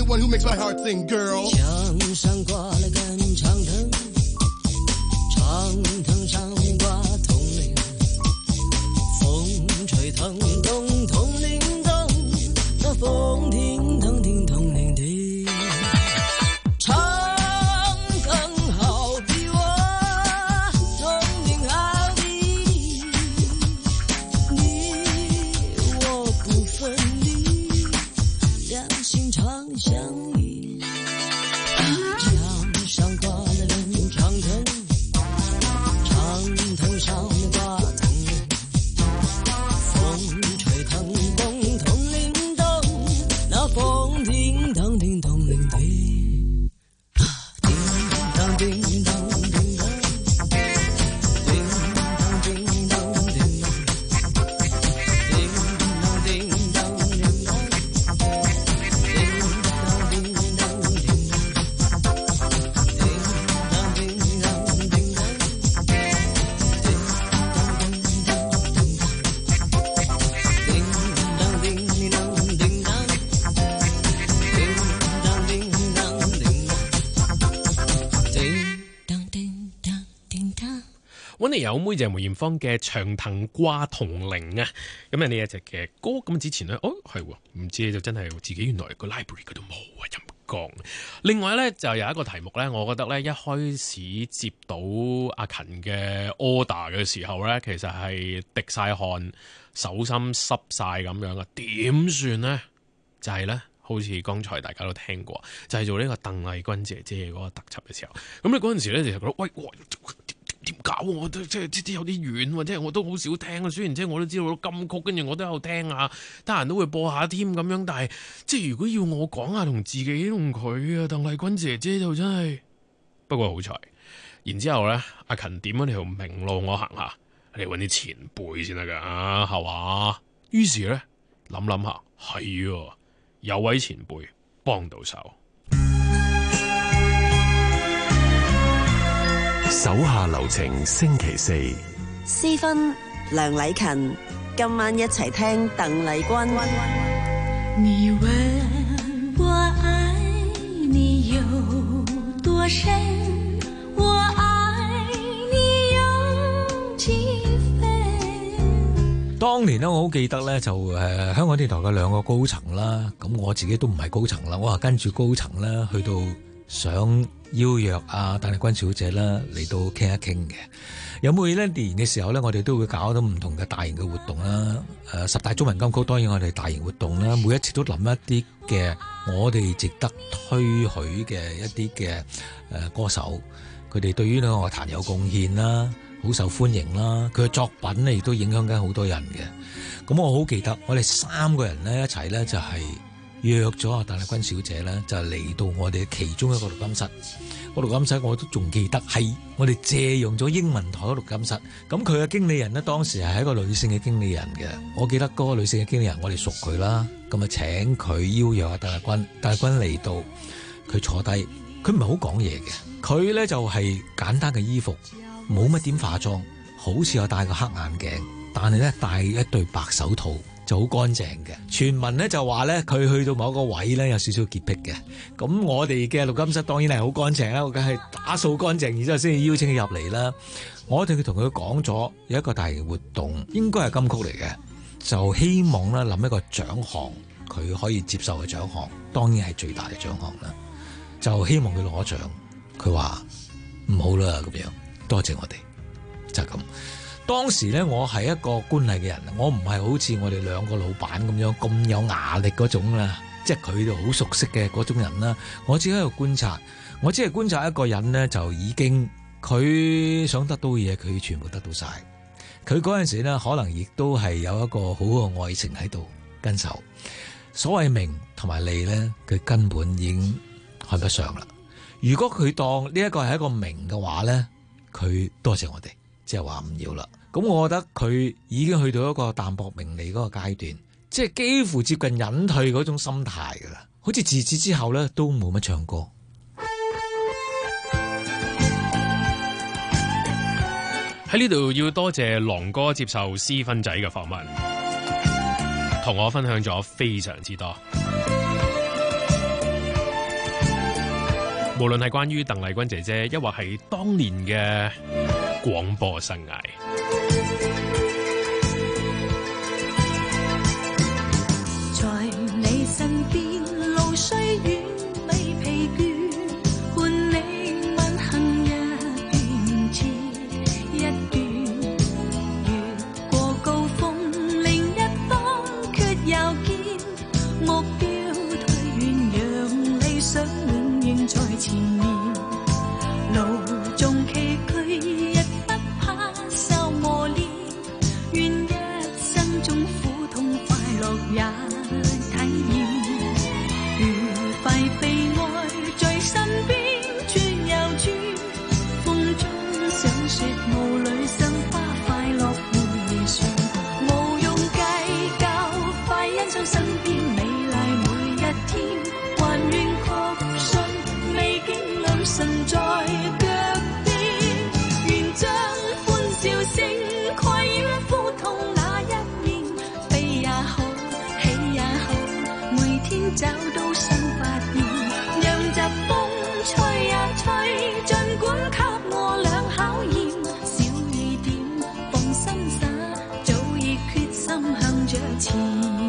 one who makes my heart sing, girl. 墙上挂了根长藤，长藤上面挂铜铃，风吹腾动铜铃动，那风停腾停铜铃停。长藤好比我，铜铃好比你，你我不分离，两心常相依。墙上挂了根长藤，长藤上面挂铜铃，风吹腾动铜铃动，那风叮当叮咚铃叮，叮当叮当叮当，叮当叮当叮当，叮当叮当叮当，叮当叮当叮揾嚟有妹就係梅艷芳嘅《長藤掛銅鈴》啊！咁啊呢一隻嘅歌，咁之前呢，哦係喎，唔知就真係自己原來個 library 嗰度冇啊，陰公。另外咧就有一個題目咧，我覺得咧一開始接到阿勤嘅 order 嘅時候咧，其實係滴晒汗、手心濕晒咁樣啊，點算呢？就係、是、咧。好似剛才大家都聽過，就係、是、做呢個鄧麗君姐姐嗰個特輯嘅時候，咁你嗰陣時咧就覺得喂，哇點點搞？我都即係即係有啲遠喎，即係我都好少聽啊。雖然即係我都知道金曲，跟住我都有聽啊，得閒都會播下添咁樣。但係即係如果要我講下同自己同佢啊，鄧麗君姐姐就真係不過好彩。然之後咧，阿勤點咗條明路我行下，你揾啲前輩先得㗎，係嘛？於是咧諗諗下，係啊。有位前輩幫到手， 手下留情星期四， 私芬梁禮勤今晚一齊聽鄧麗君。 你問我愛你有多深，我愛你有幾分。 當年咧，我好記得咧，就誒、呃、香港電台嘅兩個高層啦，咁我自己都唔係高層啦，我係跟住高層啦，去到想邀約啊鄧麗君小姐啦嚟到傾一傾嘅。有每一年嘅時候咧，我哋都會搞到唔同嘅大型嘅活動啦。誒、呃、十大中文金曲當然我哋大型活動啦，每一次都諗一啲嘅我哋值得推許嘅一啲嘅誒歌手，佢哋對於呢個樂壇有貢獻啦。好受歡迎啦，佢嘅作品咧亦都影響緊好多人嘅。咁我好記得，我哋三個人咧一齊咧就係約咗阿鄧麗君小姐咧，就嚟到我哋其中一個錄音室。個錄音室我都仲記得係我哋借用咗英文台嘅錄音室。咁佢嘅經理人咧當時係一個女性嘅經理人嘅。我記得嗰個女性嘅經理人，我哋熟佢啦，咁啊請佢邀約阿鄧麗君，鄧麗君嚟到，佢坐低，佢唔係好講嘢嘅，佢咧就係簡單嘅衣服。冇乜點化妝，好似有戴個黑眼鏡，但係咧戴一對白手套就好乾淨嘅。傳聞咧就話咧佢去到某個位咧有少少潔癖嘅。咁我哋嘅錄音室當然係好乾淨啦，我梗係打掃乾淨，然之後先至邀請佢入嚟啦。我哋同佢講咗有一個大型活動，應該係金曲嚟嘅，就希望咧諗一個獎項，佢可以接受嘅獎項，當然係最大嘅獎項啦。就希望佢攞獎，佢話唔好啦咁樣。多謝我哋，就係咁。當時咧，我係一個官禮嘅人，我唔係好似我哋兩個老闆咁樣咁有牙力嗰種啦，即係佢哋好熟悉嘅嗰種人啦。我只喺度觀察，我只係觀察一個人咧，就已經佢想得到嘅嘢，佢全部得到晒。佢嗰陣時咧，可能亦都係有一個好嘅愛情喺度跟手。所謂名同埋利咧，佢根本已經看不上啦。如果佢當呢一個係一個名嘅話咧，佢多謝我哋，即係話唔要啦。咁我覺得佢已經去到一個淡泊名利嗰個階段，即係幾乎接近隱退嗰種心態噶啦。好似自此之後咧，都冇乜唱歌。 喺呢度要多謝狼哥接受私芬仔嘅訪問，同我分享咗非常之多。 無論係關於鄧麗君姐姐，抑或係當年嘅廣播生涯。 在你身邊，路雖遠未疲倦，伴你晚行一段接一段，越過高峰另一方卻又見目標推遠，讓理想永遠在前面，路縱崎嶇亦不怕受磨練，願一生中苦痛快樂也體驗，愉快悲哀在身邊轉又轉，風中想說霧裏生花快樂回旋，無用計較，快欣賞身邊美麗每一天，還願確信美景良辰在腳邊，願將歡笑聲蓋掩苦痛那一面，悲也好喜也好，每天找到新發現，讓疾風吹呀吹，儘管給我倆考驗，小雨點放心灑，早已決心向着前。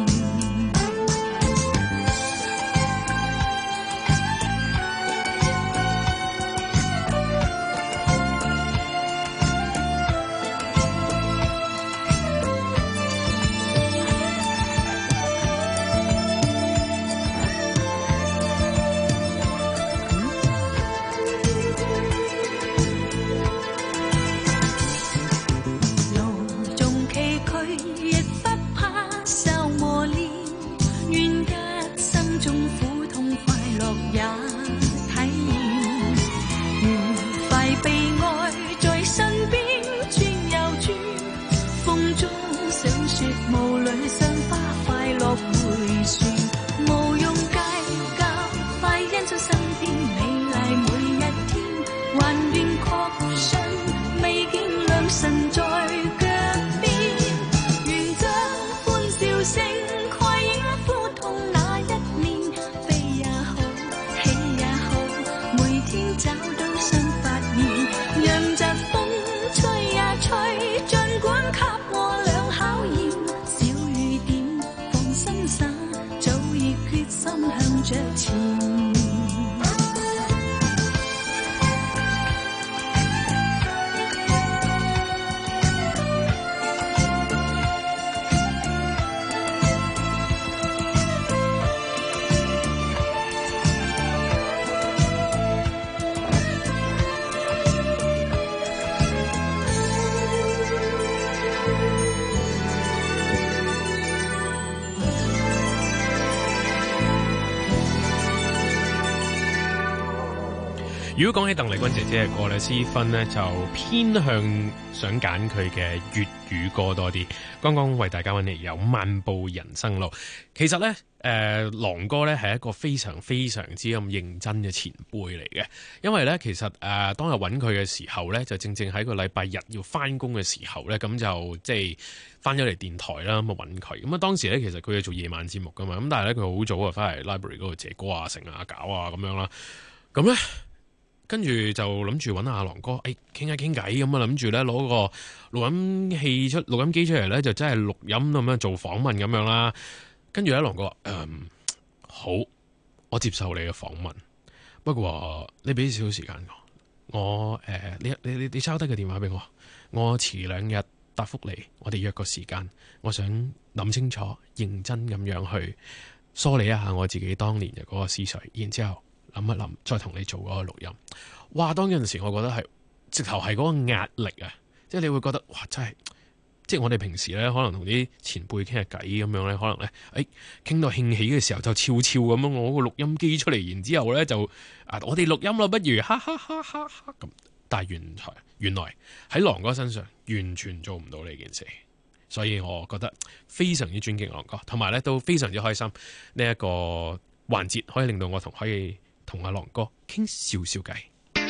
如果講起鄧麗君姐姐嘅歌咧，思芬呢就偏向想揀佢嘅粵語歌多啲。剛剛為大家揾嚟有《漫步人生路》，其實呢，誒、呃、郎哥呢係一個非常非常之咁認真嘅前輩嚟嘅。因為呢，其實誒、呃、當日揾佢嘅時候呢，就正正喺個禮拜日要翻工嘅時候呢，咁就即係翻咗嚟電台啦，咁啊揾佢。咁啊當時呢，其實佢係做夜晚節目噶嘛，咁但係呢，佢好早啊翻嚟 library 嗰度借歌啊、成啊、搞啊咁樣啦，咁呢。跟住就諗住揾阿郎哥，誒傾下傾偈咁啊，諗住咧攞個錄音器出錄音機出嚟咧，就真係錄音咁樣做訪問咁樣啦。跟住咧，郎哥話：嗯，好，我接受你嘅訪問，不過你俾少少時間我，我誒、呃、你你你你抄低個電話俾我，我遲兩日答覆你，我哋約個時間，我想諗清楚，認真咁樣去梳理一下我自己當年嘅嗰個思緒，然之後。諗一諗，再同你做嗰個錄音。哇！當陣時，我覺得係直頭係嗰個壓力啊，即係你會覺得哇，真係即係我哋平時咧，可能同啲前輩傾下偈咁樣咧，可能咧，誒傾到興起嘅時候就悄悄咁樣攞個錄音機出嚟，然之後咧就啊，我哋錄音啦，不如哈哈哈哈哈咁。但係原來原來喺郎哥身上完全做唔到呢件事，所以我覺得非常之尊敬郎哥，同埋咧都非常之開心呢一個環節可以令到我同可以。同阿郎哥傾少少偈。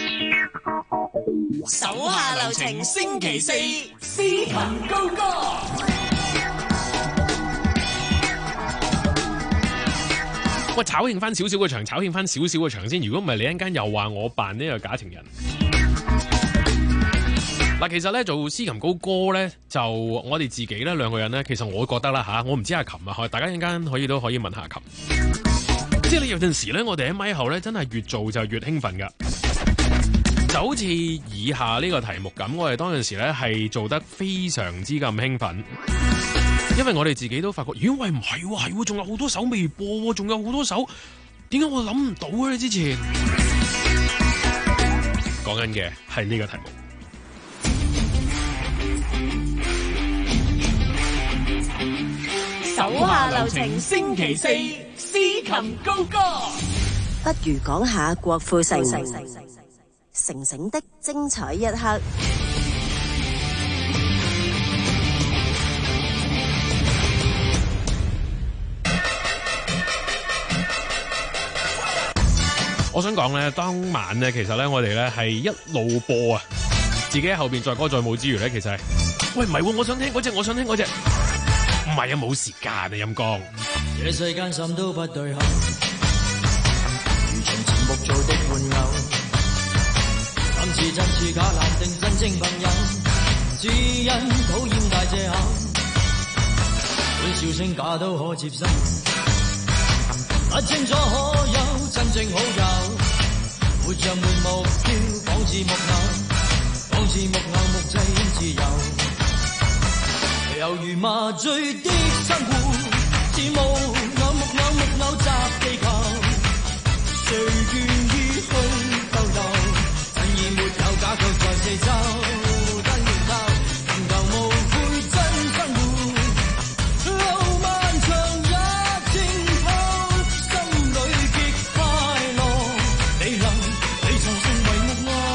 手下留情，星期四司琴高歌。 喂，炒興翻少少個場，炒興翻少少個場先。如果唔係，你一陣間又話我扮呢個假情人。嗱，其實咧做司琴高歌咧，就我哋自己咧兩個人咧，其實我覺得啦吓，我唔知阿琴啊，大家一陣間可以都可以問下琴。即係你有陣時咧，我哋喺咪後咧，真係越做就越興奮噶。就好似以下呢個題目咁，我哋當陣時咧係做得非常之咁興奮，因為我哋自己都發覺，咦喂唔係喎，係喎，仲有好多首未播喎，仲有好多首，點解我諗唔到咧？之前講緊嘅係呢個題目。 手下留情，星期四司琴高歌。 不如講下郭富城城城的精彩一刻。 我想講咧，當晚咧，其實咧，我哋咧係一路播啊，自己喺後邊載歌載舞之餘咧，其實係，喂唔係喎，我想聽嗰隻，我想聽嗰隻，唔係啊，冇時間啊，陰公。 這世間什都不對口，如從前木做的玩偶，今次真似假難定真正朋友，只因討厭大借口，歡笑聲假都可接受，不清楚可有真正好友，活着沒目標，仿似木偶，仿似木偶木製自由，猶如麻醉的生活，似木偶木偶木偶砸地球，誰願意去逗留？趁已沒有假腳在四周，燈燃透，尋求無悔真生活，路漫長也清透，心裏極快樂，你能你曾成為木偶。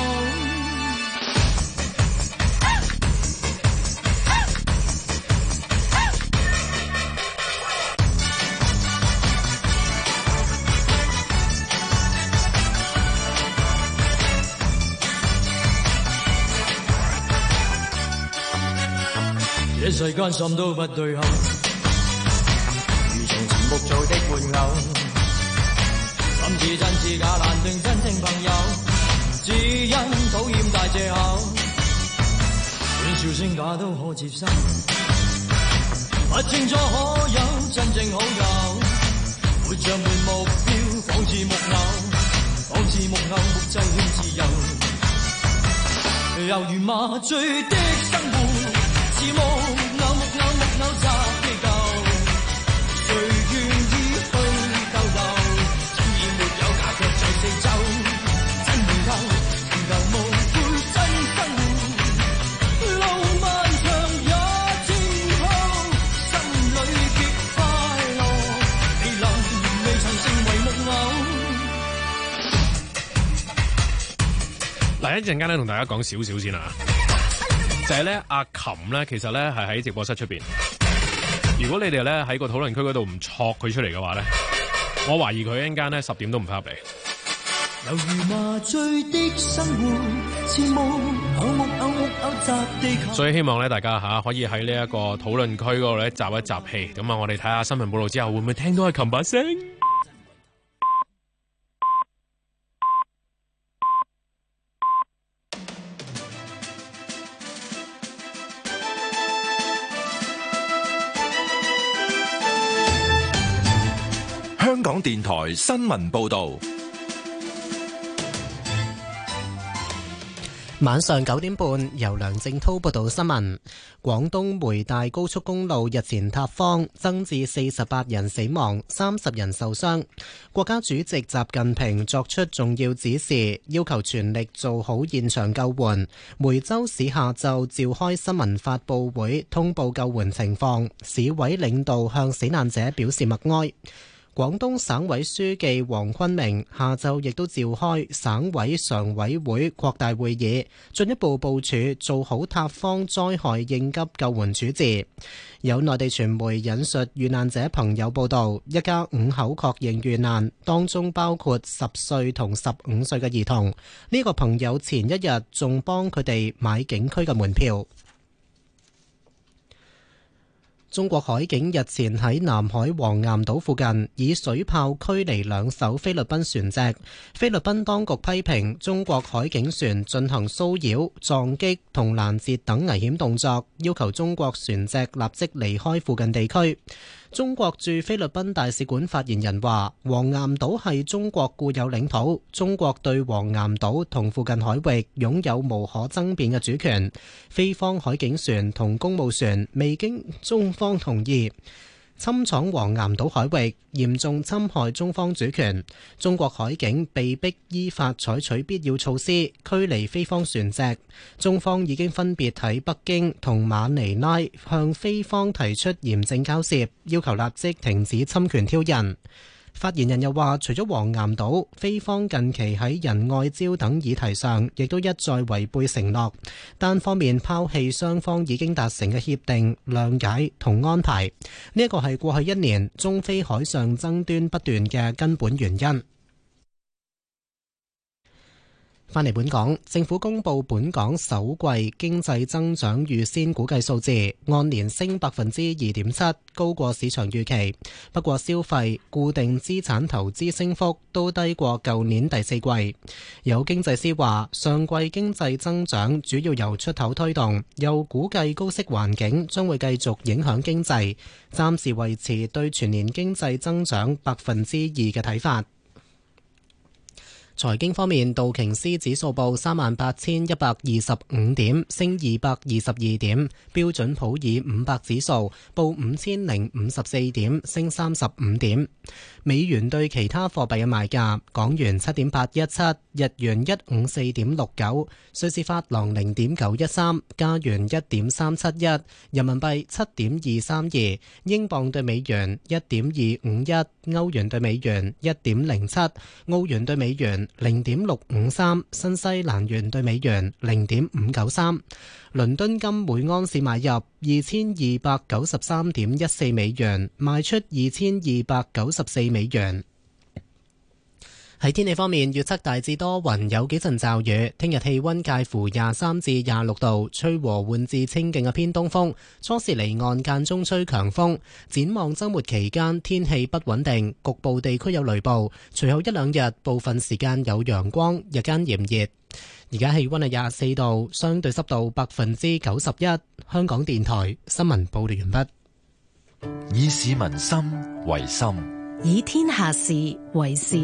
這世間什都不對口，如從前木做的玩偶，心似真似假難定真正朋友，只因討厭大借口，歡笑聲假都可接受，不清楚可有真正好友，活着沒目標，仿似木偶，仿似木偶木製自由，猶如麻醉的生活，似木偶木偶木偶砸地球，誰願意去逗留？趁已沒有假腳在四周，真回頭，尋求無悔真生活，路漫長也清透，心裏極快樂，未能未曾成為木偶。 嗱，一陣間咧同大家講少少先啊。就係咧，阿琴咧，其實咧係喺直播室出邊。如果你哋咧喺個討論區嗰度唔戳佢出嚟嘅話咧，我懷疑佢一陣間咧十點都唔翻入嚟。 猶如麻醉的生活，似木偶木偶木偶砸地球。 所以希望咧大家吓可以喺呢一個討論區嗰度咧集一集氣。咁啊，我哋睇下新聞報道之後會唔會聽到阿琴把聲？ 香港電台新聞報道， 晚上九點半，由梁正滔報道新聞。廣東梅大高速公路日前塌方，增至四十八人死亡，三十人受傷。國家主席習近平作出重要指示，要求全力做好現場救援。梅州市下晝召開新聞發佈會，通報救援情況。市委領導向死難者表示默哀。廣東省委書記黃坤明下晝亦都召開省委常委會擴大會議，進一步部署做好塌方災害應急救援處置。有內地傳媒引述遇難者朋友報道，一家五口確認遇難，當中包括十歲同十五歲嘅兒童。呢個朋友前一日仲幫佢哋買景區嘅門票。 中國海警日前喺南海黃岩島附近以水炮驅離兩艘菲律賓船隻。菲律賓當局批評中國海警船進行騷擾、撞擊同攔截等危險動作，要求中國船隻立即離開附近地區。中國駐菲律賓大使館發言人話：黃岩島係中國固有領土，中國對黃岩島同附近海域擁有無可爭辯嘅主權。菲方海警船同公務船未經中方同意侵闖黃岩島海域，嚴重侵害中方主權。中國海警被迫依法採取必要措施驅離菲方船隻。中方已經分別喺北京同馬尼拉向菲方提出嚴正交涉，要求立即停止侵權挑釁。發言人又話，除咗黃岩島，菲方近期喺仁愛礁等議題上，亦都一再違背承諾，單方面拋棄雙方已經達成嘅協定、諒解同安排。呢一個係過去一年中菲海上爭端不斷嘅根本原因。返嚟本港，政府公布本港首季經濟增長預先估計數字，按年升百分之二點七，高過市場預期。不過消費、固定資產投資升幅都低過舊年第四季。有經濟師話，上季經濟增長主要由出口推動，又估計高息環境將會繼續影響經濟，暫時維持對全年經濟增長百分之二嘅睇法。財經方面，道瓊斯指數報三萬八千一百二十五點，升二百二十二點；標準普爾五百指數報五千零五十四點，升三十五點。美元對其他貨幣嘅賣價：港元七點八一七，日元一五四點六九，瑞士法郎零點九一三，加元一點三七一，人民幣七點二三二，英鎊對美元一點二五一，歐元對美元一點零七，澳元對美元零點六五三，新西蘭元對美元零點五九三。倫敦金每安士買入二千二百九十三點一四美元，賣出二千二百九十四美元。喺天氣方面，預測大致多雲，有幾陣驟雨。聽日氣溫介乎廿三至廿六度，吹和緩至清勁嘅偏東風。初時離岸間中吹強風。展望週末期間，天氣不穩定，局部地區有雷暴。隨後一兩日，部分時間有陽光，日間炎熱。而家氣溫係廿四度，相對濕度百分之九十一。香港電台新聞報道完畢。 以市民心為心， 以天下事為事。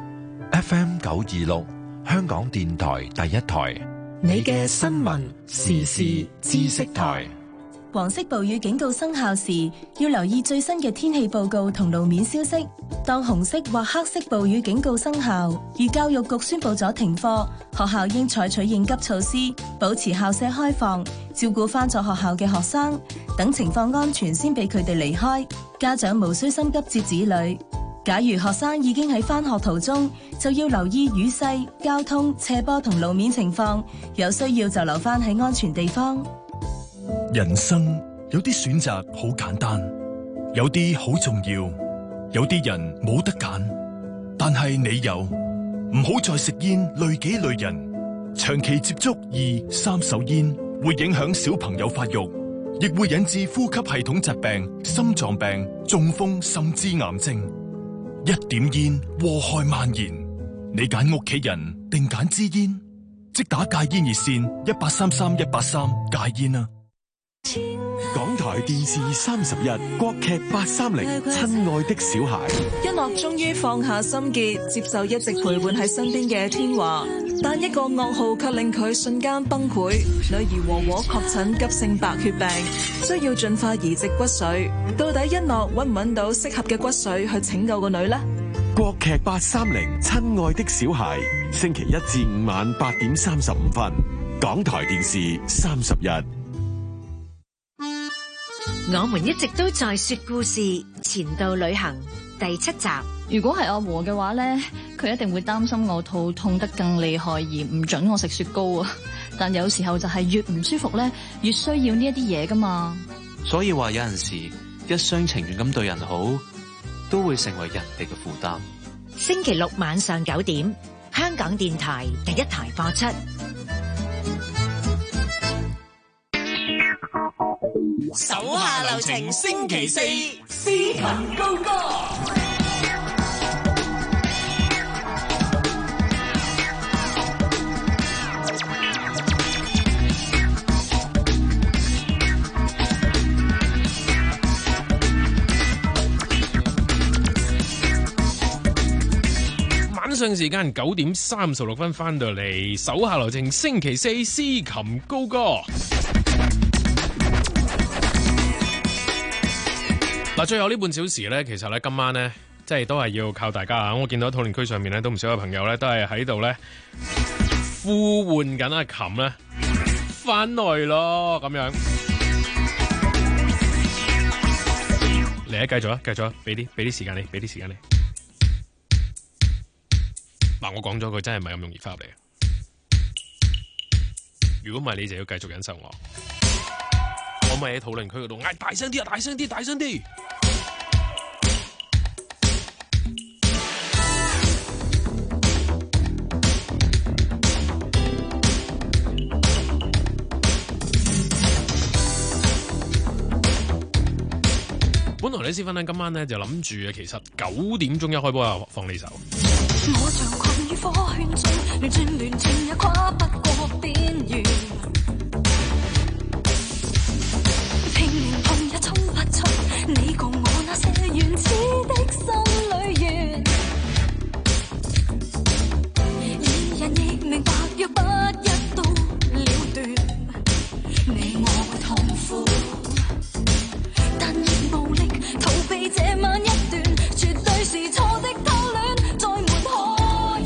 F M 九二六，香港電台第一台， 你嘅新聞時事知識台。 黃色暴雨警告生效時，要留意最新嘅天氣報告同路面消息。當紅色或黑色暴雨警告生效，而教育局宣布咗停課，學校應採取應急措施，保持校舍開放，照顧返咗學校嘅學生，等情況安全先俾佢哋離開。家長無需心急接子女。假如學生已經喺返學途中，就要留意雨勢、交通、斜坡同路面情況，有需要就留返喺安全地方。 人生有啲選擇好簡單，有啲好重要，有啲人冇得揀，但係你有。唔好再食煙，累己累人。長期接觸二三手煙會影響小朋友發育，亦會引致呼吸系統疾病、心臟病、中風甚至癌症。一點煙禍害蔓延，你揀屋企人定揀支煙？即打戒煙熱線一八三三一八三戒煙啊！ 港台電視三十一國劇八三零，親愛的小孩。 一樂終於放下心結，接受一直陪伴喺身邊嘅天華，但一個噩耗卻令佢瞬間崩潰。女兒和和確診急性白血病，需要盡快移植骨髓。到底一樂揾唔揾到適合嘅骨髓去拯救個女呢？ 國劇八三零，親愛的小孩，星期一至五晚八點三十五分，港台電視三十一。 我們一直都在說故事，前度旅行第七集。 如果係阿和嘅話呢，佢一定會擔心我肚痛得更厲害，而唔准我食雪糕啊！但有時候就係越唔舒服呢，越需要呢一啲嘢噶嘛。 所以話有陣時一廂情願咁對人好，都會成為人哋嘅負擔。 星期六晚上九點，香港電台第一台播出。 手下留情，星期四司琴高歌。 晚上時間九點三十六分翻到嚟，手下留情，星期四司琴高歌。嗱，最後呢半小時咧，其實咧今晚咧，即係都係要靠大家啊！我見到討論區上面咧，都唔少嘅朋友咧，都係喺度咧呼喚緊阿琴咧翻嚟咯，咁樣嚟啊！繼續啊，繼續啊，俾啲俾啲時間你，俾啲時間你。嗱，我講咗佢真係唔係咁容易翻入嚟。如果唔係，你就要繼續忍受我。我咪喺討論區嗰度嗌大聲啲啊！大聲啲！大聲啲！本來李思芬咧今晚咧就諗住啊，其實九點鐘一開波就放呢首。 我像困於科圈中，亂轉亂轉也跨不過邊緣。拼命碰也衝不出你共我那些原始的心裏緣。二人亦明白，若不一刀了斷，你我會痛苦，但亦無力逃避這晚一段，絕對是錯的偷戀，再沒可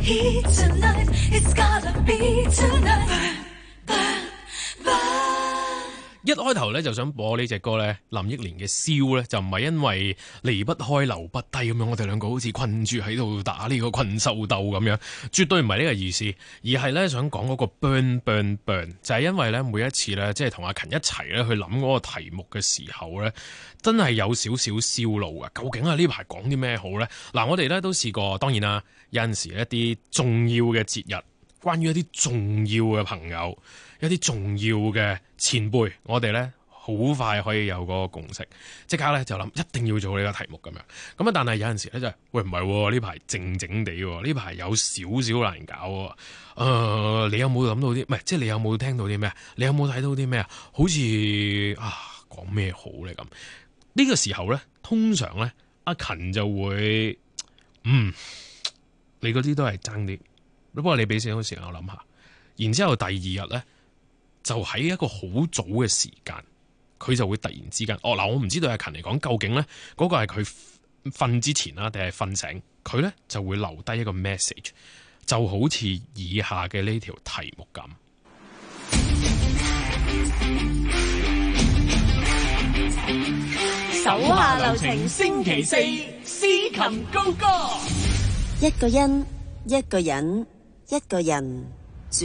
heat tonight. It's gotta be tonight. Burn, burn. 一開頭咧就想播呢隻歌咧，林憶蓮嘅燒咧，就唔係因為離不開留不低咁樣，我哋兩個好似困住喺度打呢個困獸鬥咁樣，絕對唔係呢個意思，而係咧想講嗰個 burn burn burn， 就係因為咧每一次咧即係同阿勤一齊咧去諗嗰個題目嘅時候咧，真係有少少燒腦啊！究竟啊呢排講啲咩好咧？嗱，我哋咧都試過，當然啦，有陣時一啲重要嘅節日，關於一啲重要嘅朋友，一啲重要嘅前輩，我哋咧好快可以有嗰個共識，即刻咧就諗一定要做呢個題目咁樣。咁啊，但係有陣時咧就係、喂唔係呢排靜靜地喎，呢排有少少難搞喎。誒、呃，你有冇諗到啲？唔係，即係你有冇聽到啲咩？你有冇睇到啲咩啊？好似啊講咩好咧咁？呢、這個時候咧，通常咧阿勤就會嗯，你嗰啲都係爭啲。不過你俾少少時間我諗下，然之後第二日咧就喺一個好早嘅時間，佢就會突然之間，哦嗱，我唔知對阿勤嚟講究竟咧嗰個係佢瞓之前啦，定係瞓醒，佢咧就會留低一個 message， 就好似以下嘅呢條題目咁。 手下留情，星期四司琴高歌。 一個人，一個人，一個人住。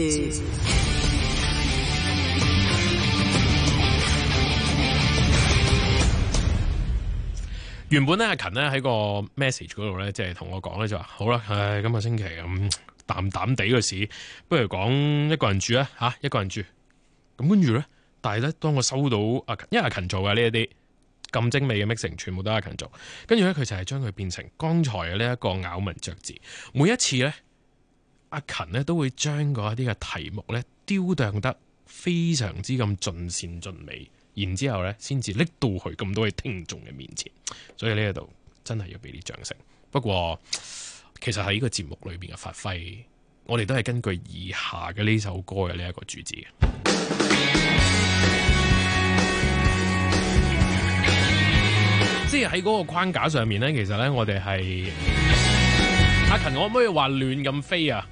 原本咧阿勤咧喺個 message 嗰度咧，即係同我講咧就話好啦，唉，今個星期咁淡淡地嘅事，不如講一個人住啊吓，一個人住。咁跟住咧，但係咧當我收到阿勤，因為阿勤做嘅呢一啲咁精美嘅 mixing，全部都係阿勤做。跟住咧，佢就係將佢變成剛才嘅呢一個咬文嚼字。每一次咧，阿勤咧都會將嗰一啲嘅題目咧雕琢得非常之咁盡善盡美。然之後咧，先至拎到去咁多位聽眾嘅面前，所以呢一度真係要俾啲掌聲。不過，其實喺呢個節目裏邊嘅發揮，我哋都係根據以下嘅呢首歌嘅呢一個主旨嘅。即係喺嗰個框架上面咧，其實咧我哋係阿勤，可唔可以話亂咁飛啊？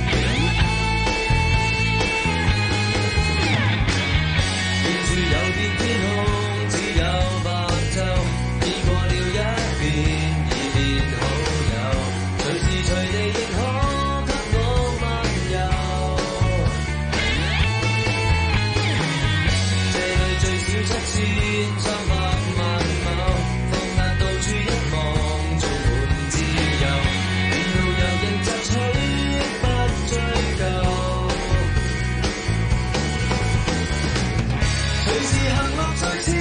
有片天空，只有白晝，已過了一遍，已變好友，隨時隨地亦可給我漫遊。這裏最少七千三百萬畝，放眼到處一望，充滿自由，沿路遊人摘取，不追究。隨時行樂在此。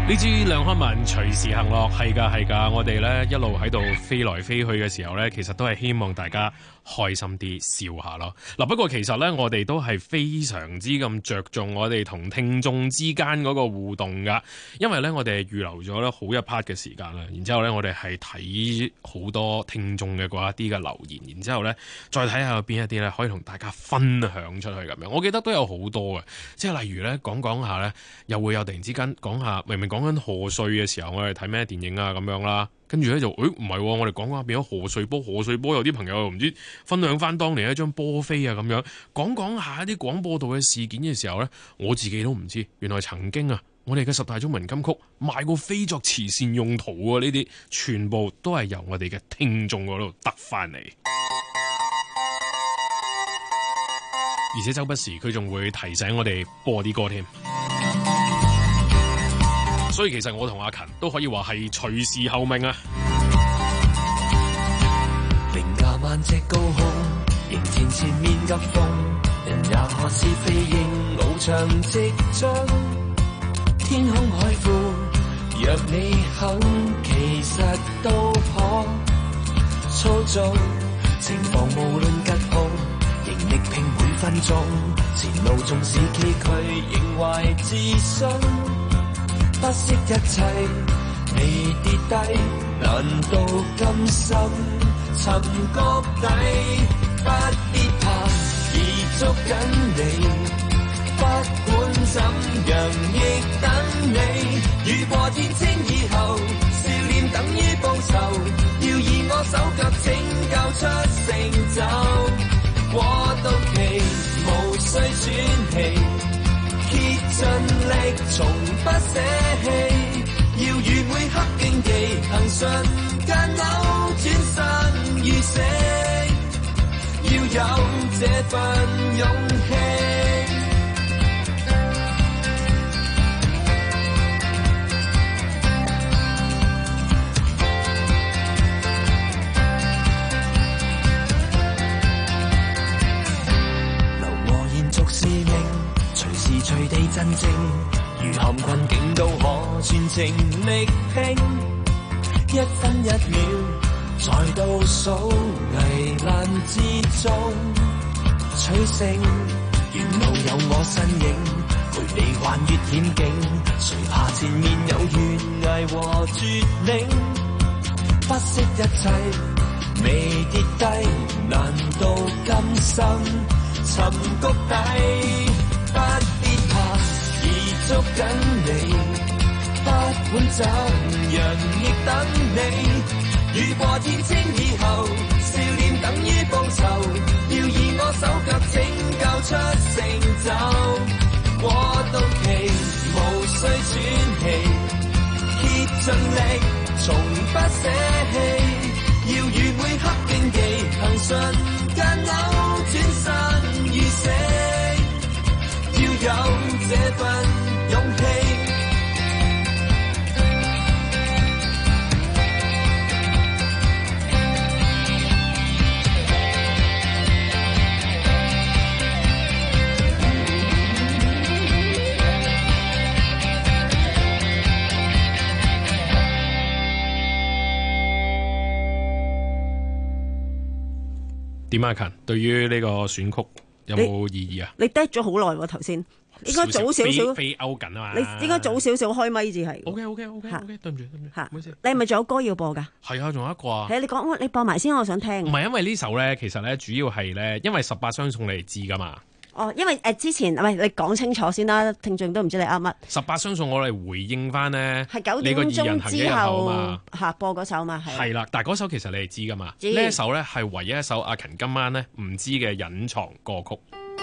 呢支梁漢文隨時行樂，係㗎係㗎，我哋咧一路喺度飛來飛去嘅時候咧，其實都係希望大家開心啲笑下咯。嗱，不過其實咧，我哋都係非常之咁着重我哋同聽眾之間嗰個互動㗎，因為咧我哋預留咗咧好一 part 嘅時間啦，然之後咧我哋係睇好多聽眾嘅嗰一啲嘅留言，然之後咧再睇下有邊一啲咧可以同大家分享出去咁樣。我記得都有好多嘅，即係例如咧講講下咧，又會有突然之間講下，明明講講緊賀歲嘅時候，我哋睇咩電影啊咁樣啦，跟住咧就，誒唔係，我哋講下變咗賀歲波，賀歲波有啲朋友唔知分享翻當年一張波飛啊咁樣，講講下一啲廣播道嘅事件嘅時候咧，我自己都唔知，原來曾經啊，我哋嘅十大中文金曲賣過飛作慈善用途啊，呢啲全部都係由我哋嘅聽眾嗰度得翻嚟。而且周不時佢仲會提醒我哋播啲歌添。所以其實我同阿勤都可以話係隨時候命啊！ 凌駕萬隻高空，迎前前面急風，人也看是非應翱翔即將天空海闊，若你肯，其實都可操縱情況，無論吉凶，仍力拼每分鐘，前路縱使崎嶇，仍懷自信。不惜一切，未跌低，難道甘心沉谷底？不必怕，已捉緊你，不管怎樣亦等你。雨過天晴以後，笑臉等於報酬，要以我手腳拯救出成就。過渡期，無需喘氣，竭盡力，從不捨棄，要與每刻競技，行瞬間扭轉生與死，要有這份勇氣。留我延續使命，隨時隨地真正，如陷困境都可全程力拼，一分一秒在倒數危難之中取勝，沿路有我身影，陪你橫越險境，誰怕前面有懸崖和絕嶺，不惜一切未跌低，難道甘心沉谷底？不必怕，已捉緊你，不管怎樣亦等你。雨過天晴以後，笑臉等於報酬，要以我手腳拯救出成就。過渡期，無需喘氣，竭盡力，從不捨棄，要與每刻競技，行瞬間扭轉生與死。要有這份勇氣。 點啊？勤對於呢個選曲有冇意義啊？ 你 dead 咗好耐喎，頭先應該早少少飛歐緊啊嘛， 你應該早少少開咪至係。 O K O K O K O K，對唔住對唔住， 嚇，你係咪仲有歌要播㗎？ 係啊，仲有一個啊。 係啊，你講你播埋先，我想聽。 唔係因為呢首咧，其實咧主要係咧，因為十八相送你哋知㗎嘛。 哦，因為誒、呃、之前唔係你講清楚先啦，聽眾都唔知你啱乜。 十八相送我哋回應翻呢， 係九點鐘之後下播嗰首嘛，係。 係啦，但係嗰首其實你哋知㗎嘛？ 知。 呢一首咧係唯一一首阿勤今晚咧唔知嘅隱藏歌曲，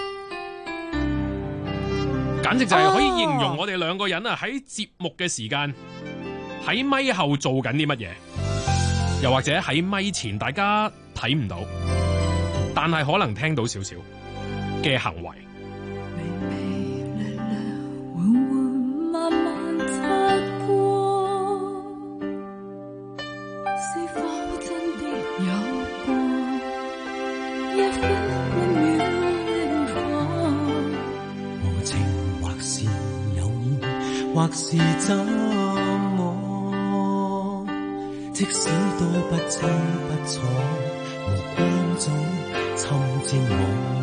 簡直就係可以形容我哋兩個人啊喺節目嘅時間喺咪後做緊啲乜嘢，又或者喺咪前大家睇唔到，但係可能聽到少少嘅行為。 或是怎即使多不清不楚，目光總侵佔我。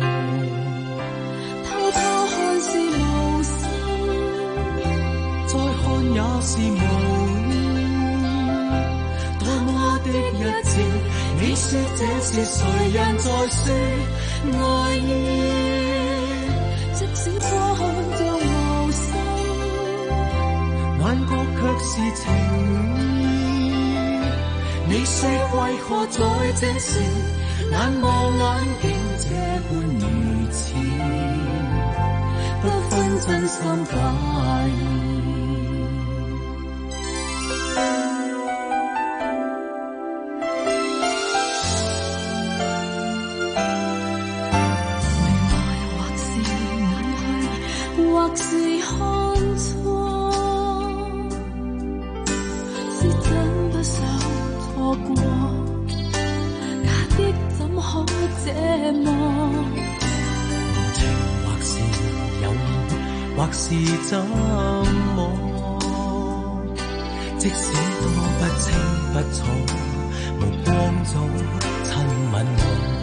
偷偷看是無心，再看也是無意。多麼的一次，你說這是誰人在說愛意？即使多看像無心，眼角卻是情意。你說為何在這時眼望眼竟這般如此，不分真心假意。或是看錯，是真不想錯過，假的怎可這麼？無情或是有緣，或是怎麼？即使多不清不楚，目光中親吻我。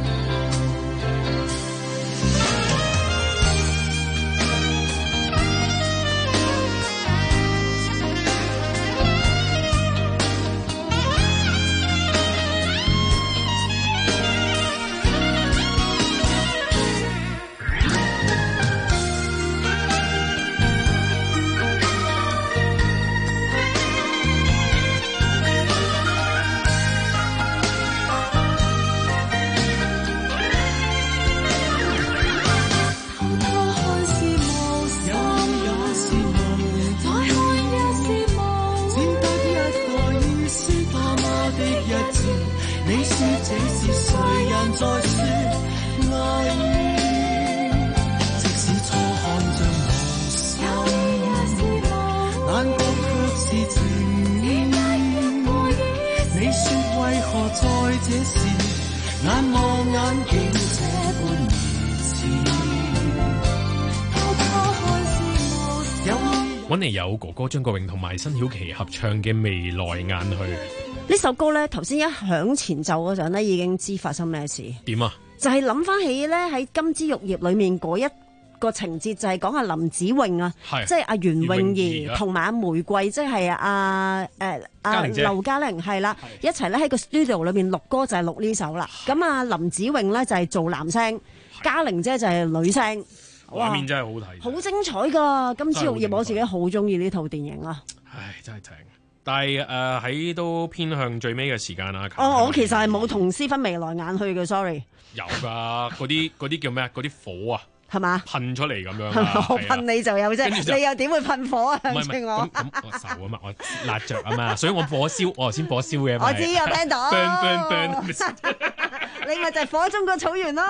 揾嚟有哥哥張國榮同埋辛曉琪合唱嘅《未來眼去》 呢首歌咧，頭先一響前奏嗰陣咧，已經知發生咩事。 點啊？就係諗翻起咧喺《金枝玉葉》裏面嗰一個情節，就係講下林子穎啊，即係阿袁詠儀同埋阿玫瑰，即係阿誒阿劉嘉玲係啦，一齊咧喺個 studio 裏面錄歌，就係錄呢首啦。咁啊林子穎咧就係做男聲，嘉玲姐就係女聲。 畫面真係好睇， 好精彩㗎！《金枝玉葉》我自己好中意呢套電影啊！ 唉，真係正。但係誒喺都偏向最尾嘅時間啦。 哦，我其實係冇同私分眉來眼去嘅 ，sorry。 有㗎，嗰啲嗰啲叫咩啊？嗰啲火啊， 係嘛？ 噴出嚟咁樣。 我噴你就有啫，你又點會噴火啊？唔係我咁我受啊嘛，我辣着啊嘛，所以我火燒，我頭先火燒嘅。 我知我聽到。 burn burn burn 你咪就係火中個草原咯。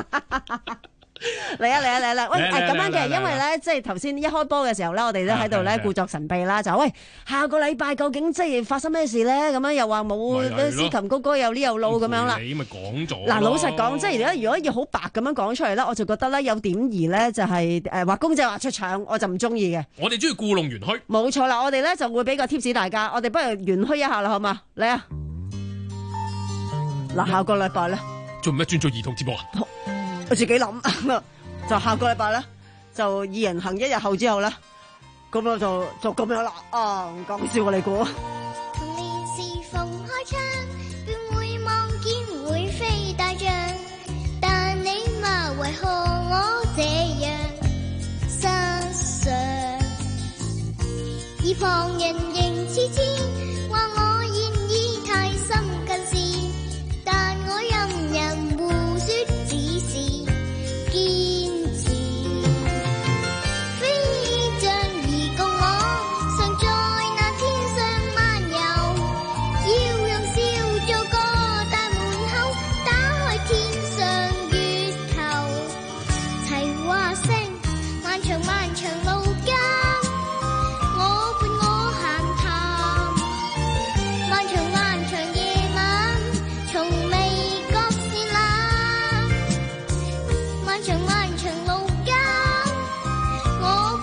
嚟啊嚟啊嚟啦！喂，誒咁樣嘅，因為咧，即係頭先一開波嘅時候咧，我哋都喺度咧故作神秘啦，就喂下個禮拜究竟即係發生咩事咧？咁樣又話冇司琴高歌又呢又路咁樣啦。 你咪講咗。 嗱，老實講，即係如果如果要好白咁樣講出嚟咧，我就覺得咧有點兒咧就係誒畫公仔畫出腸，我就唔中意嘅。 我哋中意故弄玄虛。 冇錯啦，我哋咧就會俾個 tips 大家，我哋不如玄虛一下啦，好嘛？嚟啊！嗱，下個禮拜咧做咩專做兒童節目啊？ 我自己諗，就下個禮拜咧，就二人行一日後之後咧，咁我就就咁樣啦。啊，唔講笑啊，你估？ 童年時逢開窗，便會望見會飛大象，但你嘛為何我這樣身上？而旁人仍痴痴話我現已太深近視，但我任人胡說。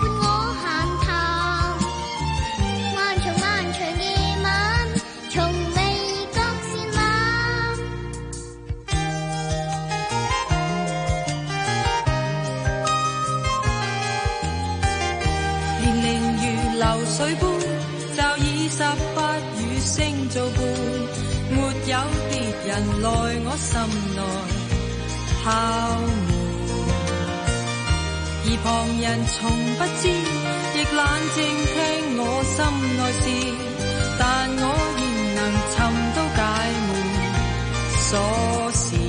從如流水般，就以十八與星做伴，沒有別人來我心內敲門。而旁人從不知，亦冷靜聽我心內事，但我仍能尋到解門鎖匙。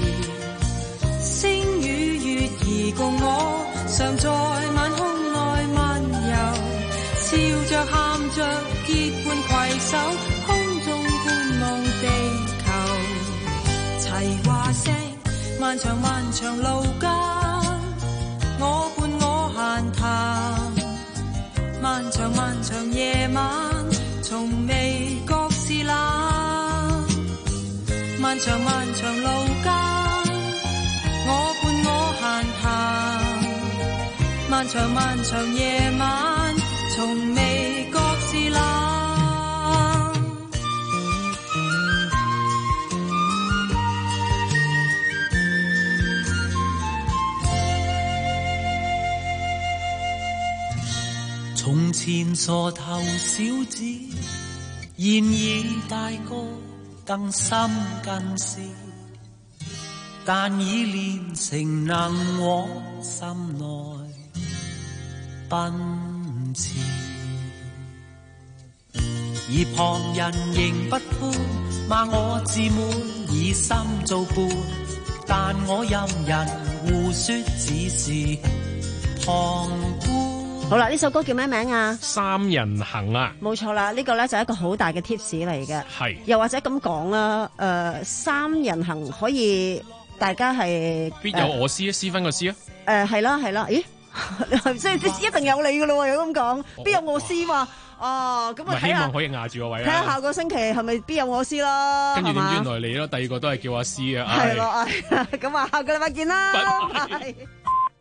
星與月兒共我，常在晚空內漫遊，笑着喊着結伴攜手，空中觀望地球。齊話聲，漫長漫長路間，我伴我閒談，漫長漫長夜晚，從未覺是冷。漫長漫長路間，我伴我閒談，漫長漫長夜晚，從未覺是冷。 從前傻頭小子，現已大個，更深更是，但已練成能往心內奔馳。而旁人仍不歡，罵我自滿，以心做伴，但我任人胡說，只是旁觀。 好啦，呢首歌叫咩名啊？ 三人行啊， 冇錯啦，呢、這個咧就係一個好大嘅 tips 嚟嘅。 係， 又或者咁講啦，誒、呃，三人行可以大家係必有我師啊，師分個師啊。 誒，係啦係啦，咦，即係即一定有你噶咯，如果咁講，必有我師嘛？哦，咁啊， 希望可以壓住個位啊。 睇下下個星期係咪必有我師啦？ 跟住點知原來你咯，第二個都係叫阿師啊。 係咯，咁啊，下個禮拜見啦。 拜拜。